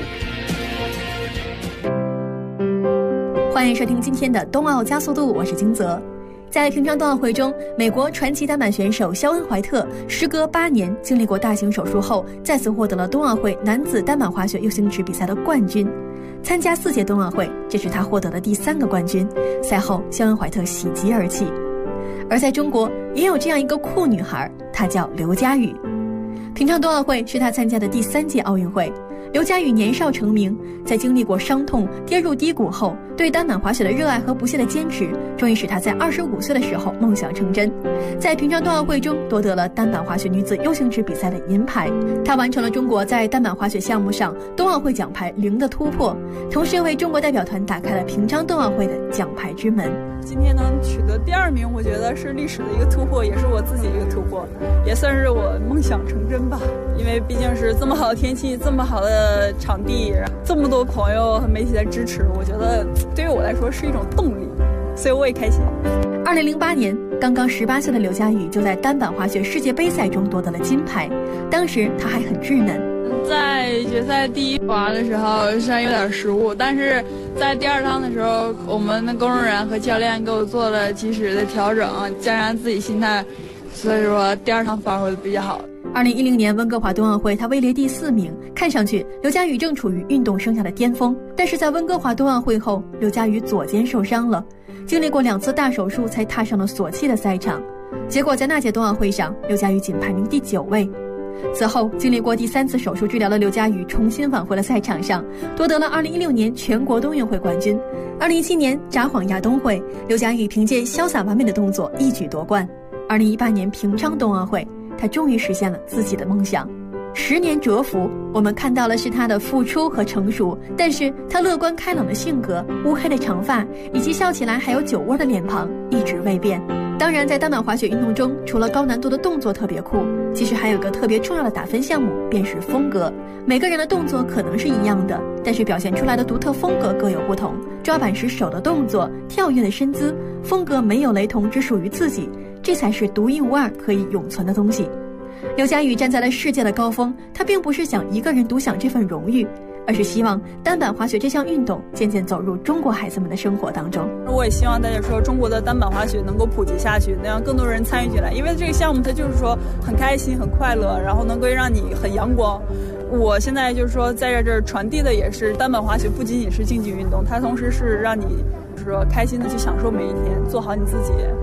S14: 欢迎收听今天的冬奥加速度，我是金泽。在平昌冬奥会中，美国传奇单板选手肖恩·怀特时隔8年经历过大型手术后，再次获得了冬奥会男子单板滑雪 U 型池比赛的冠军。参加4届冬奥会，这是他获得的第3个冠军。赛后，肖恩·怀特喜极而泣。而在中国，也有这样一个酷女孩，她叫刘佳宇。平昌冬奥会是她参加的第3届奥运会。刘佳宇年少成名，在经历过伤痛、跌入低谷后，对单板滑雪的热爱和不懈的坚持，终于使她在25岁的时候梦想成真，在平昌冬奥会中夺得了单板滑雪女子 U 型池比赛的银牌。她完成了中国在单板滑雪项目上冬奥会奖牌0的突破，同时为中国代表团打开了平昌冬奥会的奖牌之门。
S15: 今天能取得第2名，我觉得是历史的一个突破，也是我自己一个突破，也算是我梦想成真吧。因为毕竟是这么好的天气，这么好的场地，这么多朋友和媒体在支持，我觉得对于我来说是一种动力，所以我也开心。
S14: 2008年，刚刚18岁的刘佳宇就在单板滑雪世界杯赛中夺得了金牌，当时他还很稚嫩。
S15: 在决赛第1滑的时候虽然有点失误，但是在第2趟的时候，我们的工作人员和教练给我做了及时的调整，加上自己心态，所以说第2趟发挥的比较好。
S14: 2010年温哥华冬奥会，他位列第4名，看上去刘佳宇正处于运动生涯的巅峰。但是在温哥华冬奥会后，刘佳宇左肩受伤了，经历过2次大手术才踏上了索契的赛场。结果在那届冬奥会上，刘佳宇仅排名第9位。此后，经历过第3次手术治疗的刘佳宇重新返回了赛场上，夺得了2016年全国冬运会冠军。2017年札幌亚冬会，刘佳宇凭借潇洒完美的动作一举夺冠。2018年平昌冬奥会，他终于实现了自己的梦想。10年蛰伏，我们看到的是他的付出和成熟，但是他乐观开朗的性格、乌黑的长发以及笑起来还有酒窝的脸庞一直未变。当然，在单板滑雪运动中，除了高难度的动作特别酷，其实还有个特别重要的打分项目，便是风格。每个人的动作可能是一样的，但是表现出来的独特风格各有不同。抓板时手的动作、跳跃的身姿，风格没有雷同，只属于自己，这才是独一无二可以永存的东西。刘佳宇站在了世界的高峰，他并不是想一个人独享这份荣誉，而是希望单板滑雪这项运动渐渐走入中国孩子们的生活当中。
S15: 我也希望大家说中国的单板滑雪能够普及下去，能让更多人参与进来，因为这个项目它就是说很开心很快乐，然后能够让你很阳光。我现在就是说在这儿传递的也是单板滑雪不仅仅是竞技运动，它同时是让你就是说开心的去享受每一天，做好你自己。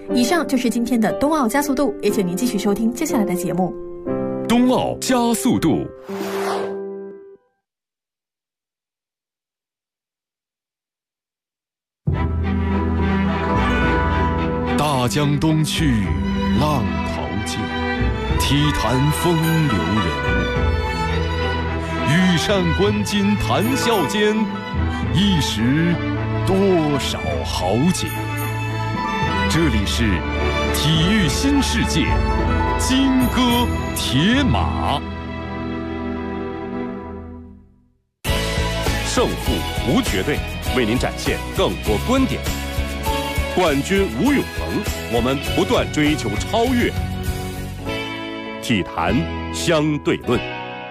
S14: 以上就是今天的冬奥加速度，也请您继续收听接下来的节目。
S2: 冬奥加速度。大江东去，浪淘尽，体坛风流人物。羽扇纶巾谈笑间，一时多少豪杰。这里是体育新世界，金戈铁马。
S1: 胜负无绝对，为您展现更多观点。冠军无永恒，我们不断追求超越。体坛相对论。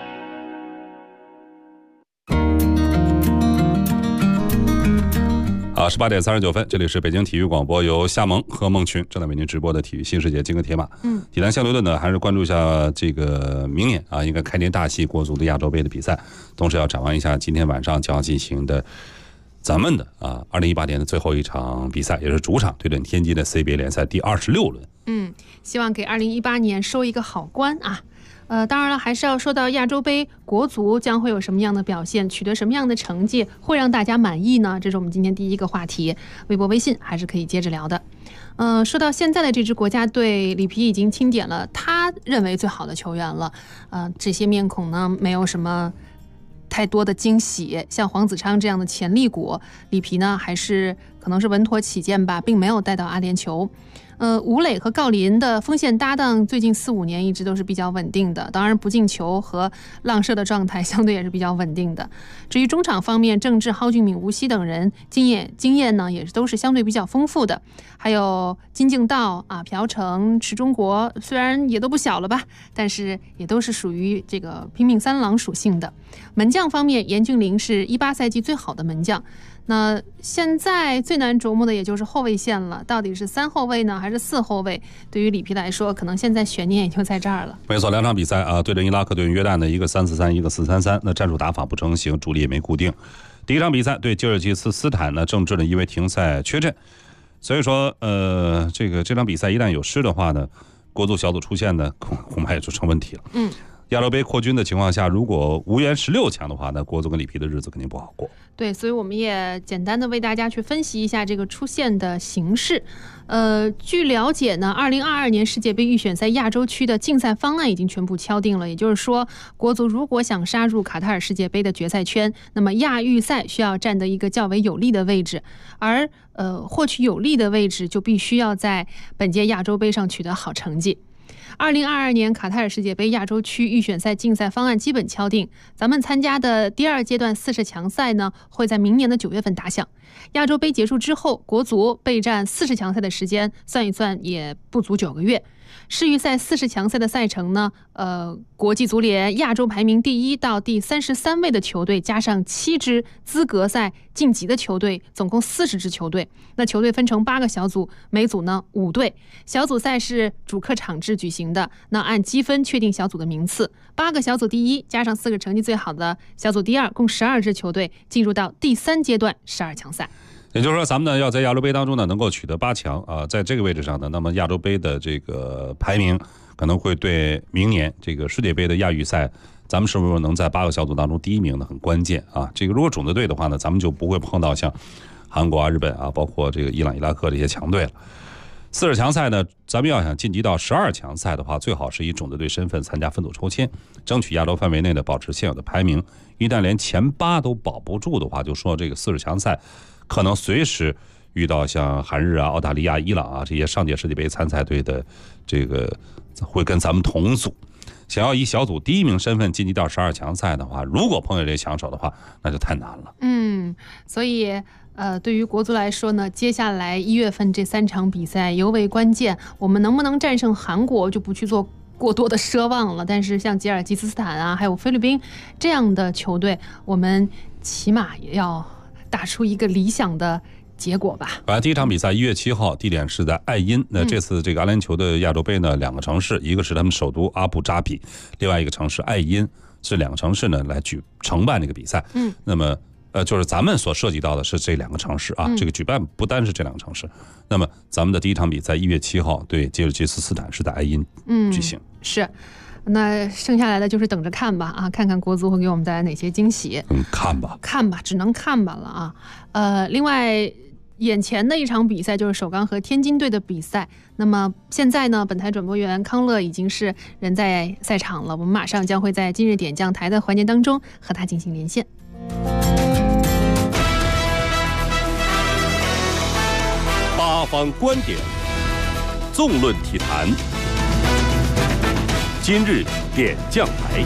S6: 好，18点39分，这里是北京体育广播，由夏萌和孟群正在为您直播的体育新世界金戈铁马。体坛相对论呢，还是关注一下这个明年啊，应该开年大戏国足的亚洲杯的比赛，同时要展望一下今天晚上将要进行的咱们的2018年的最后一场比赛，也是主场对阵天津的 CBA 联赛第26轮。
S5: 希望给2018年收一个好关啊。当然了，还是要说到亚洲杯，国足将会有什么样的表现，取得什么样的成绩，会让大家满意呢？这是我们今天第一个话题，微博、微信还是可以接着聊的。说到现在的这支国家队，里皮已经钦点了他认为最好的球员了。这些面孔呢，没有什么太多的惊喜，像黄子昌这样的潜力股，里皮呢还是可能是稳妥起见吧，并没有带到阿联酋。吴磊和郜林的锋线搭档最近4-5年一直都是比较稳定的，当然不进球和浪射的状态相对也是比较稳定的。至于中场方面，郑智、蒿俊闵、吴曦等人经验呢也都是相对比较丰富的，还有金敬道啊、朴成、池忠国，虽然也都不小了吧，但是也都是属于这个拼命三郎属性的。门将方面，严俊凌是18赛季最好的门将。那现在最难琢磨的也就是后卫线了，到底是3后卫呢，还是4后卫？对于里皮来说，可能现在悬念也就在这儿了。
S6: 没错，2场比赛啊，对阵伊拉克，对阵约旦的一个3-4-3，一个4-3-3，那战术打法不成型，主力也没固定。第一场比赛对吉尔吉斯坦呢，郑智呢因为停赛缺阵，所以说这场比赛一旦有失的话呢，国足小组出线呢恐怕也就成问题了。亚洲杯扩军的情况下，如果无缘16强的话，那国足跟里皮的日子肯定不好过。
S5: 对，所以我们也简单的为大家去分析一下这个出线的形势。据了解呢，2022年世界杯预选赛亚洲区的竞赛方案已经全部敲定了，也就是说，国足如果想杀入卡塔尔世界杯的决赛圈，那么亚预赛需要占得一个较为有利的位置，而获取有利的位置就必须要在本届亚洲杯上取得好成绩。2022年卡塔尔世界杯亚洲区预选赛竞赛方案基本敲定，咱们参加的第2阶段40强赛呢，会在明年的9月份打响。亚洲杯结束之后，国足备战40强赛的时间算一算也不足9个月。世预赛40强赛的赛程呢，国际足联亚洲排名第1到第33位的球队加上7支资格赛晋级的球队，总共40支球队。那球队分成8个小组，每组呢5队。小组赛是主客场制举行的，那按积分确定小组的名次。8个小组第1加上4个成绩最好的小组第2，共12支球队进入到第3阶段12强赛。
S6: 也就是说，咱们呢要在亚洲杯当中呢能够取得8强啊，在这个位置上呢，那么亚洲杯的这个排名可能会对明年这个世界杯的亚预赛，咱们是不是能在8个小组当中第1名呢很关键啊。这个如果种子队的话呢，咱们就不会碰到像韩国啊、日本啊，包括这个伊朗、伊拉克这些强队了。40强赛呢，咱们要想晋级到12强赛的话，最好是以种子队身份参加分组抽签，争取亚洲范围内的保持现有的排名。一旦连前8都保不住的话，就说这个40强赛可能随时遇到像韩日啊、澳大利亚、伊朗啊这些上届世界杯参赛队的这个会跟咱们同组。想要以小组第1名身份晋级到12强赛的话，如果碰见这些强手的话，那就太难了。
S5: 所以对于国足来说呢，接下来1月份这3场比赛尤为关键。我们能不能战胜韩国就不去做过多的奢望了，但是像吉尔吉斯斯坦啊，还有菲律宾这样的球队，我们起码也要打出一个理想的结果吧。
S6: 第一场比赛1月7号，地点是在爱因。那这次这个阿联酋的亚洲杯呢，2个城市，一个是他们首都阿布扎比，另外一个城市爱因，是2个城市呢来承办这个比赛。那么就是咱们所涉及到的是这2个城市啊，这个举办不单是这2个城市。那么咱们的第一场比赛1月7号对吉尔吉斯斯坦是在埃因举行。
S5: 是。那剩下来的就是等着看吧啊，看看国足会给我们带来哪些惊喜。
S6: 看吧，
S5: 只能看吧了啊。另外，眼前的一场比赛就是首钢和天津队的比赛。那么现在呢，本台转播员康乐已经是人在赛场了，我们马上将会在今日点将台的环节当中和他进行连线。
S1: 八方观点，纵论体坛。今日点将台。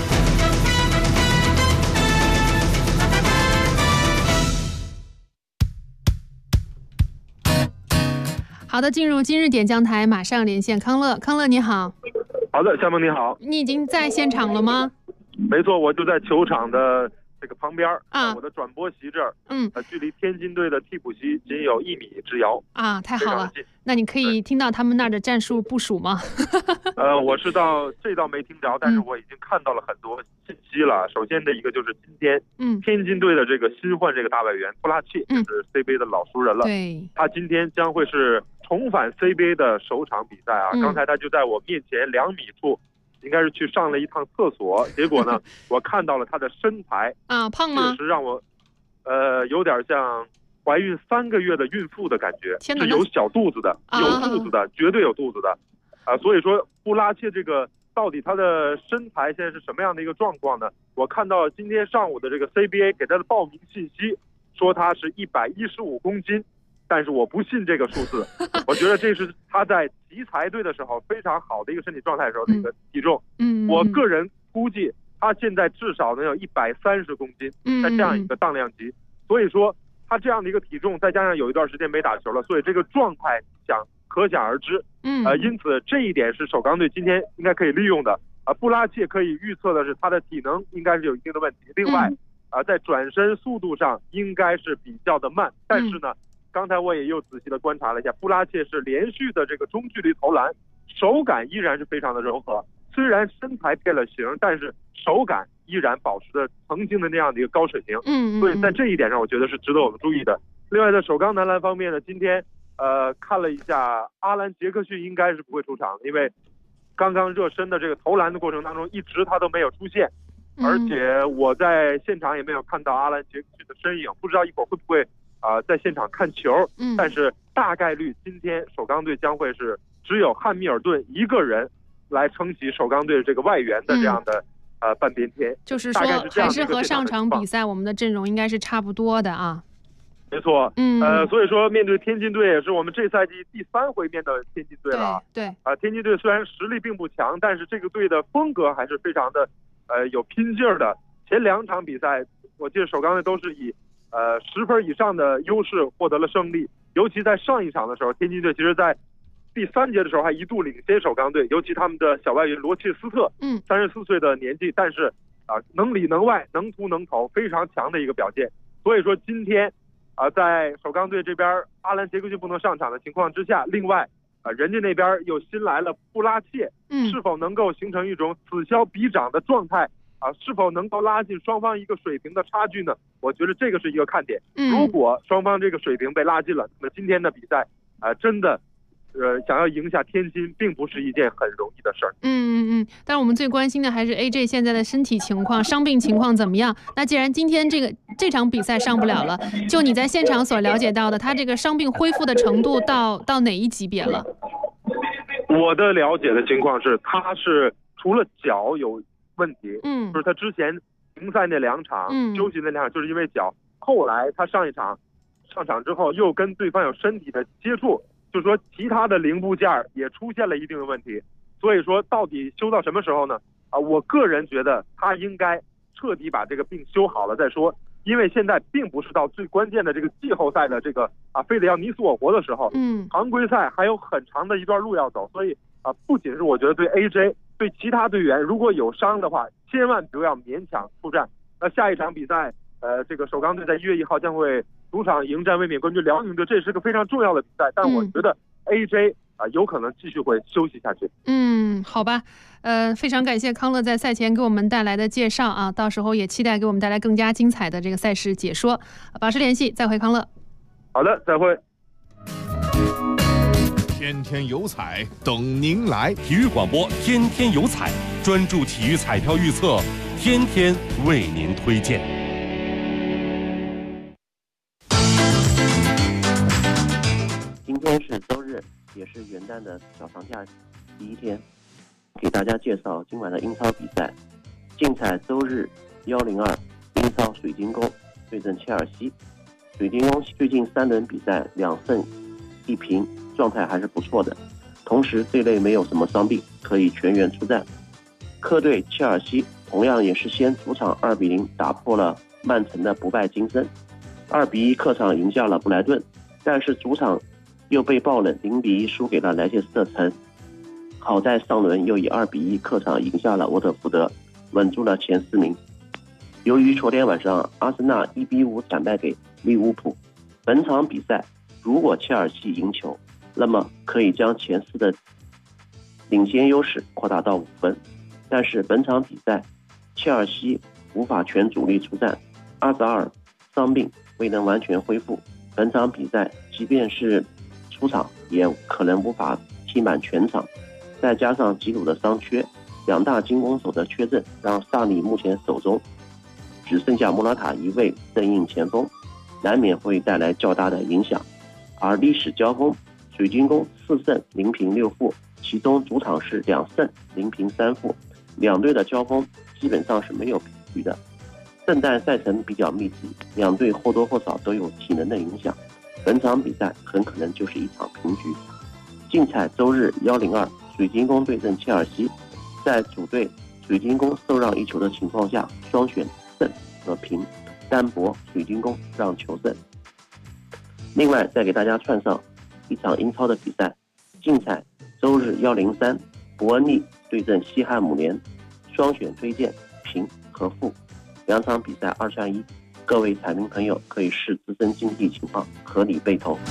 S5: 好的，进入今日点将台，马上连线康乐。康乐你好。
S16: 好的，夏萌你好。
S5: 你已经在现场了吗？
S16: 没错，我就在球场的这个旁边
S5: 啊，
S16: 我的转播席这儿。距离天津队的替补席仅有1米之遥
S5: 啊，太好了。那你可以听到他们那儿的战术部署吗？
S16: 我是这倒没听着，但是我已经看到了很多信息了。首先的一个就是今天，天津队的这个新换这个大外援布拉切，是 CBA 的老熟人了。
S5: 对，
S16: 他今天将会是重返 CBA 的首场比赛啊。刚才他就在我面前2米处，应该是去上了一趟厕所，结果呢，我看到了他的身材
S5: 啊，胖吗？
S16: 确实让我，有点像怀孕3个月的孕妇的感觉，是有小肚子的，有肚子的，绝对有肚子的，所以说布拉切这个到底他的身材现在是什么样的一个状况呢？我看到今天上午的这个 CBA 给他的报名信息，说他是115公斤。但是我不信这个数字，我觉得这是他在奇才队的时候非常好的一个身体状态时候的一个体重。我个人估计他现在至少能有130公斤，在这样一个当量级。所以说他这样的一个体重，再加上有一段时间没打球了，所以这个状态可想而知。因此这一点是首钢队今天应该可以利用的。布拉切可以预测的是他的体能应该是有一定的问题。另外在转身速度上应该是比较的慢，但是呢。刚才我也又仔细的观察了一下，布拉切是连续的这个中距离投篮，手感依然是非常的柔和。虽然身材变了形，但是手感依然保持着曾经的那样的一个高水平。所以在这一点上，我觉得是值得我们注意的。另外，在首钢男篮方面呢，今天看了一下，阿兰杰克逊应该是不会出场，因为刚刚热身的这个投篮的过程当中，一直他都没有出现，而且我在现场也没有看到阿兰杰克逊的身影，不知道一会儿会不会。在现场看球，但是大概率今天首钢队将会是只有汉密尔顿一个人来撑起首钢队这个外援的这样的半边天，
S5: 就是说还是和上场比赛我们的阵容应该是差不多的啊。
S16: 没错，所以说面对天津队也是我们这赛季第3回面的天津队了。
S5: 对，
S16: 天津队虽然实力并不强，但是这个队的风格还是非常的有拼劲儿的。前2场比赛，我记得首钢队都是以10分以上的优势获得了胜利，尤其在上一场的时候，天津队其实在第3节的时候还一度领先首钢队，尤其他们的小外援罗切斯特，34岁的年纪，但是能里能外，能突能投，非常强的一个表现。所以说今天在首钢队这边阿兰杰克逊不能上场的情况之下，另外人家那边又新来了布拉切，是否能够形成一种此消彼长的状态？是否能够拉近双方一个水平的差距呢？我觉得这个是一个看点。如果双方这个水平被拉近了，那么今天的比赛真的想要赢下天津，并不是一件很容易的事儿。
S5: 但是我们最关心的还是 AJ 现在的身体情况、伤病情况怎么样？那既然今天这场比赛上不了了，就你在现场所了解到的，他这个伤病恢复的程度到哪一级别了？
S16: 我的了解的情况是，他是除了脚有问题，就是他之前停赛那2场，休息那2场，就是因为脚。后来他上场之后，又跟对方有身体的接触，就是说其他的零部件也出现了一定的问题。所以说，到底修到什么时候呢？我个人觉得他应该彻底把这个病修好了再说，因为现在并不是到最关键的这个季后赛的这个非得要你死我活的时候，常规赛还有很长的一段路要走。所以不仅是我觉得对 AJ。对其他队员如果有伤的话，千万不要勉强出战。那下一场比赛，这个首钢队在1月1号将会主场迎战卫冕冠军辽宁队，这是个非常重要的比赛。但我觉得 AJ 有可能继续会休息下去。
S5: 好吧，非常感谢康乐在赛前给我们带来的介绍啊，到时候也期待给我们带来更加精彩的这个赛事解说。保持联系，再会，康乐。
S16: 好的，再会。
S17: 天天有彩等您来，
S1: 体育广播天天有彩，专注体育彩票预测，天天为您推荐。
S18: 今天是周日，也是元旦的小长假第一天，给大家介绍今晚的英超比赛。竞彩周日102，英超水晶宫对阵切尔西。水晶宫最近3轮比赛2胜1平，状态还是不错的。同时队内没有什么伤病，可以全员出战。客队切尔西同样也是先主场2比0打破了曼城的不败金身，2比1客场赢下了布莱顿，但是主场又被爆冷0比1输给了莱切斯特城。好在上轮又以2比1客场赢下了沃特福德，稳住了前4名。由于昨天晚上阿森纳1比5惨败给利物浦，本场比赛如果切尔西赢球，那么可以将前4的领先优势扩大到5分。但是本场比赛切尔西无法全主力出战，阿扎尔伤病未能完全恢复，本场比赛即便是出场也可能无法踢满全场。再加上吉鲁的伤缺，2大进攻手的缺阵，让萨里目前手中只剩下莫拉塔一位正印前锋，难免会带来较大的影响。而历史交锋，水晶宫4胜0平6负，其中主场是2胜0平3负，两队的交锋基本上是没有平局的。圣诞赛程比较密集，两队或多或少都有体能的影响，本场比赛很可能就是一场平局。竞彩周日102，水晶宫对阵切尔西，在主队水晶宫受让1球的情况下，双选胜和平，单博水晶宫让球胜。另外再给大家串上一场英超的比赛，竞彩周日103，伯恩利对阵西汉姆联，双选推荐平和负，2场比赛2串1，各位彩民朋友可以视自身经济情况合理备投。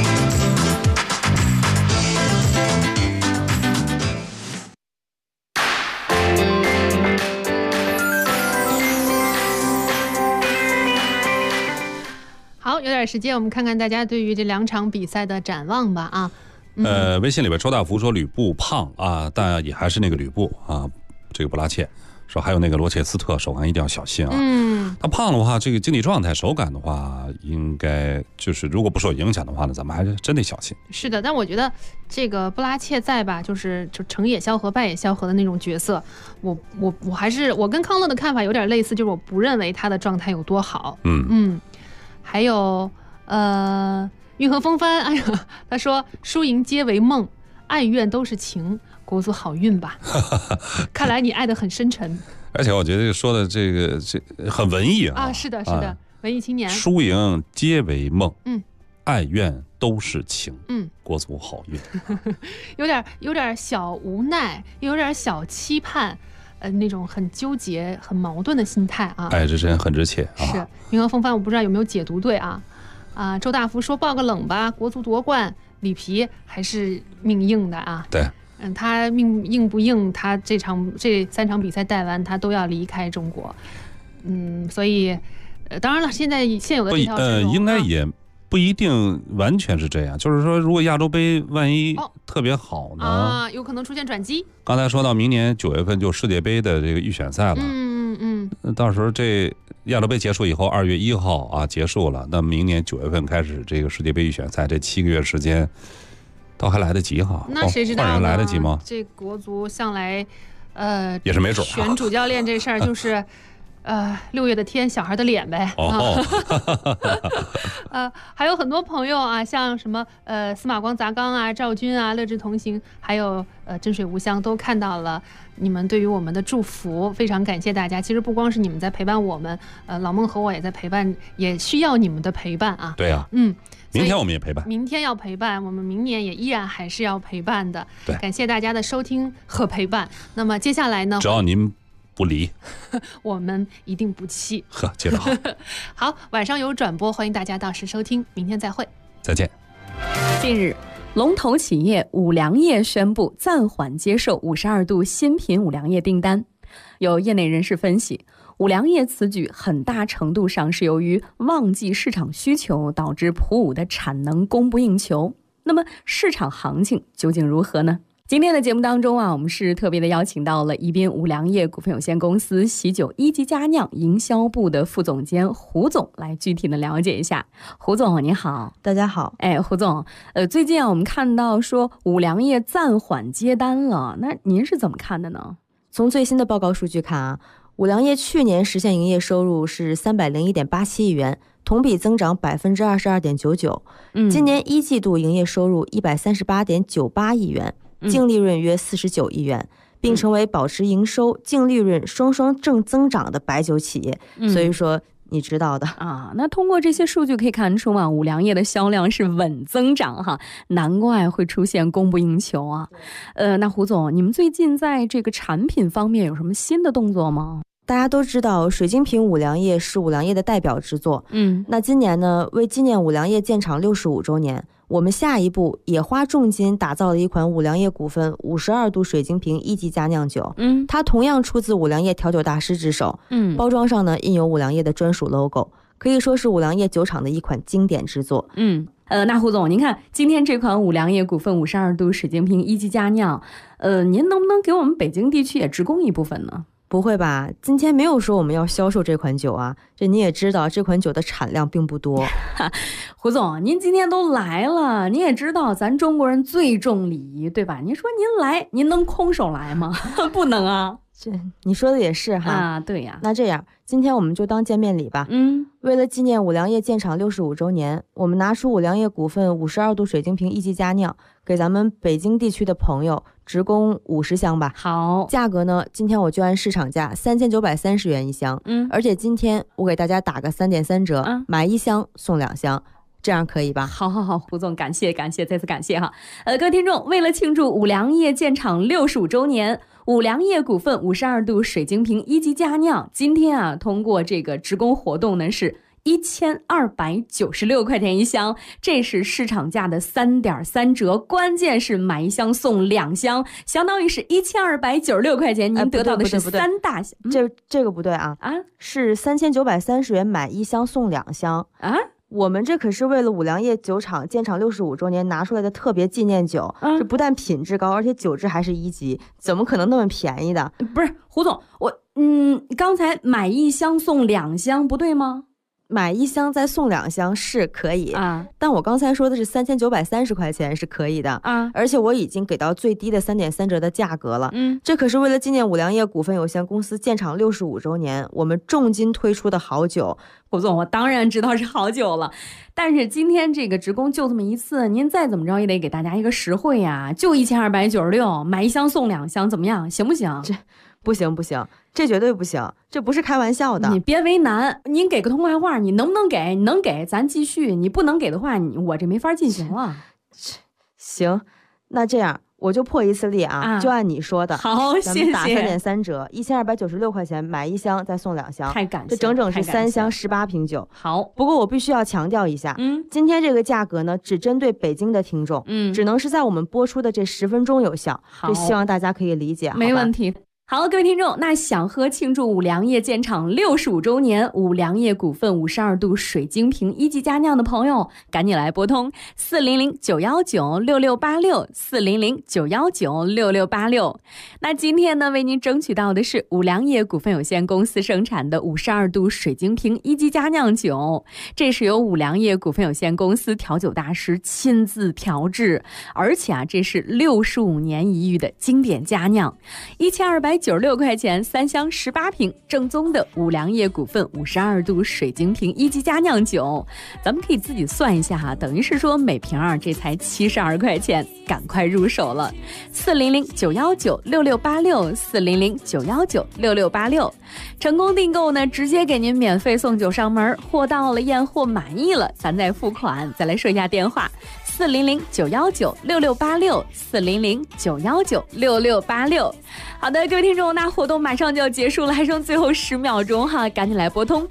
S5: 好，有点时间，我们看看大家对于这2场比赛的展望吧啊。
S6: 微信里边周大福说吕布胖啊，但也还是那个吕布啊，这个布拉切说还有那个罗切斯特，手感一定要小心啊。他胖的话，这个竞技状态、手感的话，应该就是如果不受影响的话呢，咱们还是真得小心。
S5: 是的，但我觉得这个布拉切在吧，就成也萧何败也萧何的那种角色，我还是我跟康乐的看法有点类似，就是我不认为他的状态有多好。还有运河风帆，哎呀，他说输赢皆为梦，爱怨都是情，国足好运吧。看来你爱得很深沉。
S6: 而且我觉得说的这很文艺啊。
S5: 是的，是的，文艺青年。
S6: 输赢皆为梦，爱怨都是情，国足好运。
S5: 有点小无奈，又有点小期盼。那种很纠结、很矛盾的心态啊！
S6: 爱之深，恨之切啊！
S5: 是运河风帆，我不知道有没有解读对啊？周大福说爆个冷吧，国足夺冠，里皮还是命硬的啊！
S6: 对，
S5: 他命硬不硬？他这3场比赛带完，他都要离开中国。所以，当然了，现有的这条
S6: 应该也不一定完全是这样，就是说，如果亚洲杯万一特别好呢，
S5: 有可能出现转机。
S6: 刚才说到明年9月份就世界杯的这个预选赛了，到时候这亚洲杯结束以后，2月1号啊结束了，那明年9月份开始这个世界杯预选赛，这7个月时间，倒还来得及哈。
S5: 那谁知道
S6: 换人来得及吗？
S5: 这国足向来，
S6: 也是没准
S5: 选主教练这事儿就是。6月的天，小孩的脸呗。还有很多朋友啊，像什么司马光砸缸啊、赵军啊、乐之同行，还有真水无香，都看到了你们对于我们的祝福，非常感谢大家。其实不光是你们在陪伴我们，老孟和我也在陪伴，也需要你们的陪伴啊。
S6: 对啊，明天我们也陪伴，
S5: 明天要陪伴，我们明年也依然还是要陪伴的。
S6: 对，
S5: 感谢大家的收听和陪伴。那么接下来呢？
S6: 只要您不离，
S5: 我们一定不弃。
S6: 接得好。
S5: 好，晚上有转播，欢迎大家到时收听，明天再会，
S6: 再见。
S9: 近日，
S19: 龙头企业五粮液宣布暂缓接受52度新品五粮液订单。有业内人士分析，五粮液此举很大程度上是由于旺季市场需求导致普五的产能供不应求。那么市场行情究竟如何呢？今天的节目当中我们是特别的邀请到了宜宾五粮液股份有限公司喜酒一级佳酿营销部的副总监胡总来具体的了解一下。胡总你好。
S20: 大家好。
S19: 胡总，最近我们看到说五粮液暂缓接单了，那您是怎么看的呢？
S20: 从最新的报告数据看五粮液去年实现营业收入是301.87亿元，同比增长22.99%。今年一季度营业收入138.98亿元，净利润约49亿元，并成为保持营收、净利润双双正增长的白酒企业。所以说你知道的
S19: 那通过这些数据可以看出五粮液的销量是稳增长哈，难怪会出现供不应求啊。那胡总，你们最近在这个产品方面有什么新的动作吗？
S20: 大家都知道水晶瓶五粮液是五粮液的代表之作。那今年呢，为纪念五粮液建厂65周年，我们下一步也花重金打造了一款五粮液股份52度水晶瓶一级佳酿酒。它同样出自五粮液调酒大师之手。包装上呢印有五粮液的专属 logo， 可以说是五粮液酒厂的一款经典之作。
S19: 那胡总，您看今天这款五粮液股份52度水晶瓶一级佳酿，您能不能给我们北京地区也直供一部分呢？
S20: 不会吧，今天没有说我们要销售这款酒啊，这你也知道这款酒的产量并不多。
S19: 胡总，您今天都来了，你也知道咱中国人最重礼仪，对吧？您说您来，您能空手来吗？不能啊。
S20: 这你说的也是哈。
S19: 对呀。
S20: 那这样今天我们就当见面礼吧。为了纪念五粮液建厂65周年，我们拿出五粮液股份52度水晶瓶一级佳酿，给咱们北京地区的朋友直供50箱吧。
S19: 好，
S20: 价格呢，今天我就按市场价3930元一箱。而且今天我给大家打个3.3折，买1箱送2箱。这样可以吧？
S19: 好，胡总，感谢，再次感谢哈。各位听众，为了庆祝五粮液建厂65周年，五粮液股份52度水晶瓶一级佳酿今天通过这个直供活动呢是1296块钱一箱，这是市场价的3.3折，关键是买1箱送2箱，相当于是1296块钱，您得到的是3大箱。
S20: 这个不对啊，是3930元买1箱送2箱啊。我们这可是为了五粮液酒厂建厂65周年拿出来的特别纪念酒，这不但品质高，而且酒质还是1级，怎么可能那么便宜的？
S19: 不是胡总，刚才买1箱送2箱不对吗？
S20: 买1箱再送2箱是可以但我刚才说的是3930块钱是可以的而且我已经给到最低的3.3折的价格了。这可是为了纪念五粮液股份有限公司建厂65周年，我们重金推出的好酒。
S19: 胡总，我当然知道是好酒了，但是今天这个直供就这么一次，您再怎么着也得给大家一个实惠呀，就1296，买1箱送2箱，怎么样？行不行？
S20: 这不行，这绝对不行，这不是开玩笑的。
S19: 你别为难，您给个通话话，你能不能给？你能给咱继续，你不能给的话，我这没法进行了。
S20: 行，那这样我就破一次例就按你说的。
S19: 好，谢谢。
S20: 咱们打3.3折，1296块钱买1箱再送2箱，
S19: 太感谢，
S20: 这整整是3箱18瓶酒。
S19: 好，
S20: 不过我必须要强调一下，今天这个价格呢，只针对北京的听众，只能是在我们播出的这10分钟有效，这希望大家可以理解。
S19: 没问题。好，各位听众，那想喝庆祝五粮液建厂65周年五粮液股份52度水晶瓶一级佳酿的朋友，赶紧来拨通400-919-6686，400-919-6686。那今天呢，为您争取到的是五粮液股份有限公司生产的52度水晶瓶一级佳酿酒，这是由五粮液股份有限公司调酒大师亲自调制，而且这是65年一遇的经典佳酿，1296块钱3箱18瓶，正宗的五粮液股份52度水晶瓶一级佳酿酒，咱们可以自己算一下等于是说每瓶这才72块钱，赶快入手了。400-919-6686，400-919-6686，成功订购呢，直接给您免费送酒上门，货到了验货满意了，咱再付款。再来说一下电话：400-919-6686，400-919-6686。好的，各位听众，那活动马上就要结束了，还剩最后10秒钟赶紧来拨通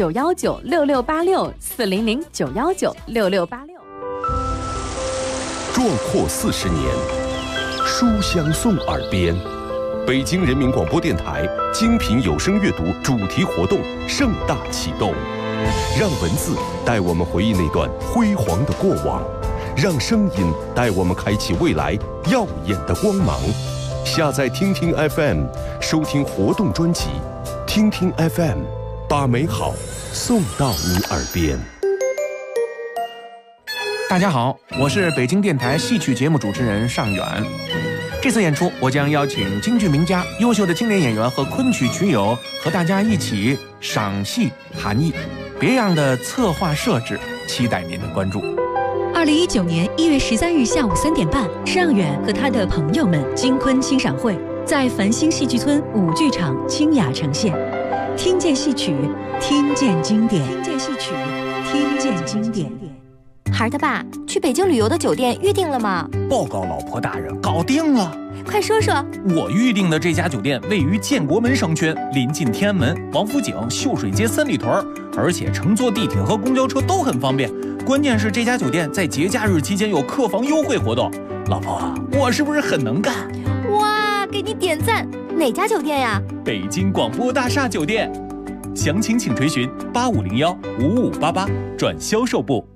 S19: 400-919-6686，400-919-6686。
S1: 壮阔40年，书香送耳边。北京人民广播电台精品有声阅读主题活动盛大启动，让文字带我们回忆那段辉煌的过往，让声音带我们开启未来耀眼的光芒。下载听听 FM， 收听活动专辑，听听 FM， 把美好送到你耳边。
S12: 大家好，我是北京电台戏曲节目主持人尚远。这次演出，我将邀请京剧名家、优秀的青年演员和昆曲曲友和大家一起赏戏谈艺，别样的策划设置，期待您的关注。
S13: 2019年1月13日下午3点半，尚远和他的朋友们金昆欣赏会在繁星戏剧村5剧场清雅呈现。听见戏曲，听见经典；听见戏曲，听见经典。
S9: 孩儿他爸，去北京旅游的酒店预定了吗？
S21: 报告老婆大人，搞定了。
S9: 快说说。
S21: 我预定的这家酒店位于建国门商圈，临近天安门、王府井、秀水街3里屯，而且乘坐地铁和公交车都很方便。关键是这家酒店在节假日期间有客房优惠活动。老婆，我是不是很能干？
S9: 哇，给你点赞！哪家酒店呀？
S21: 北京广播大厦酒店。详情请垂询8501-5588转销售部。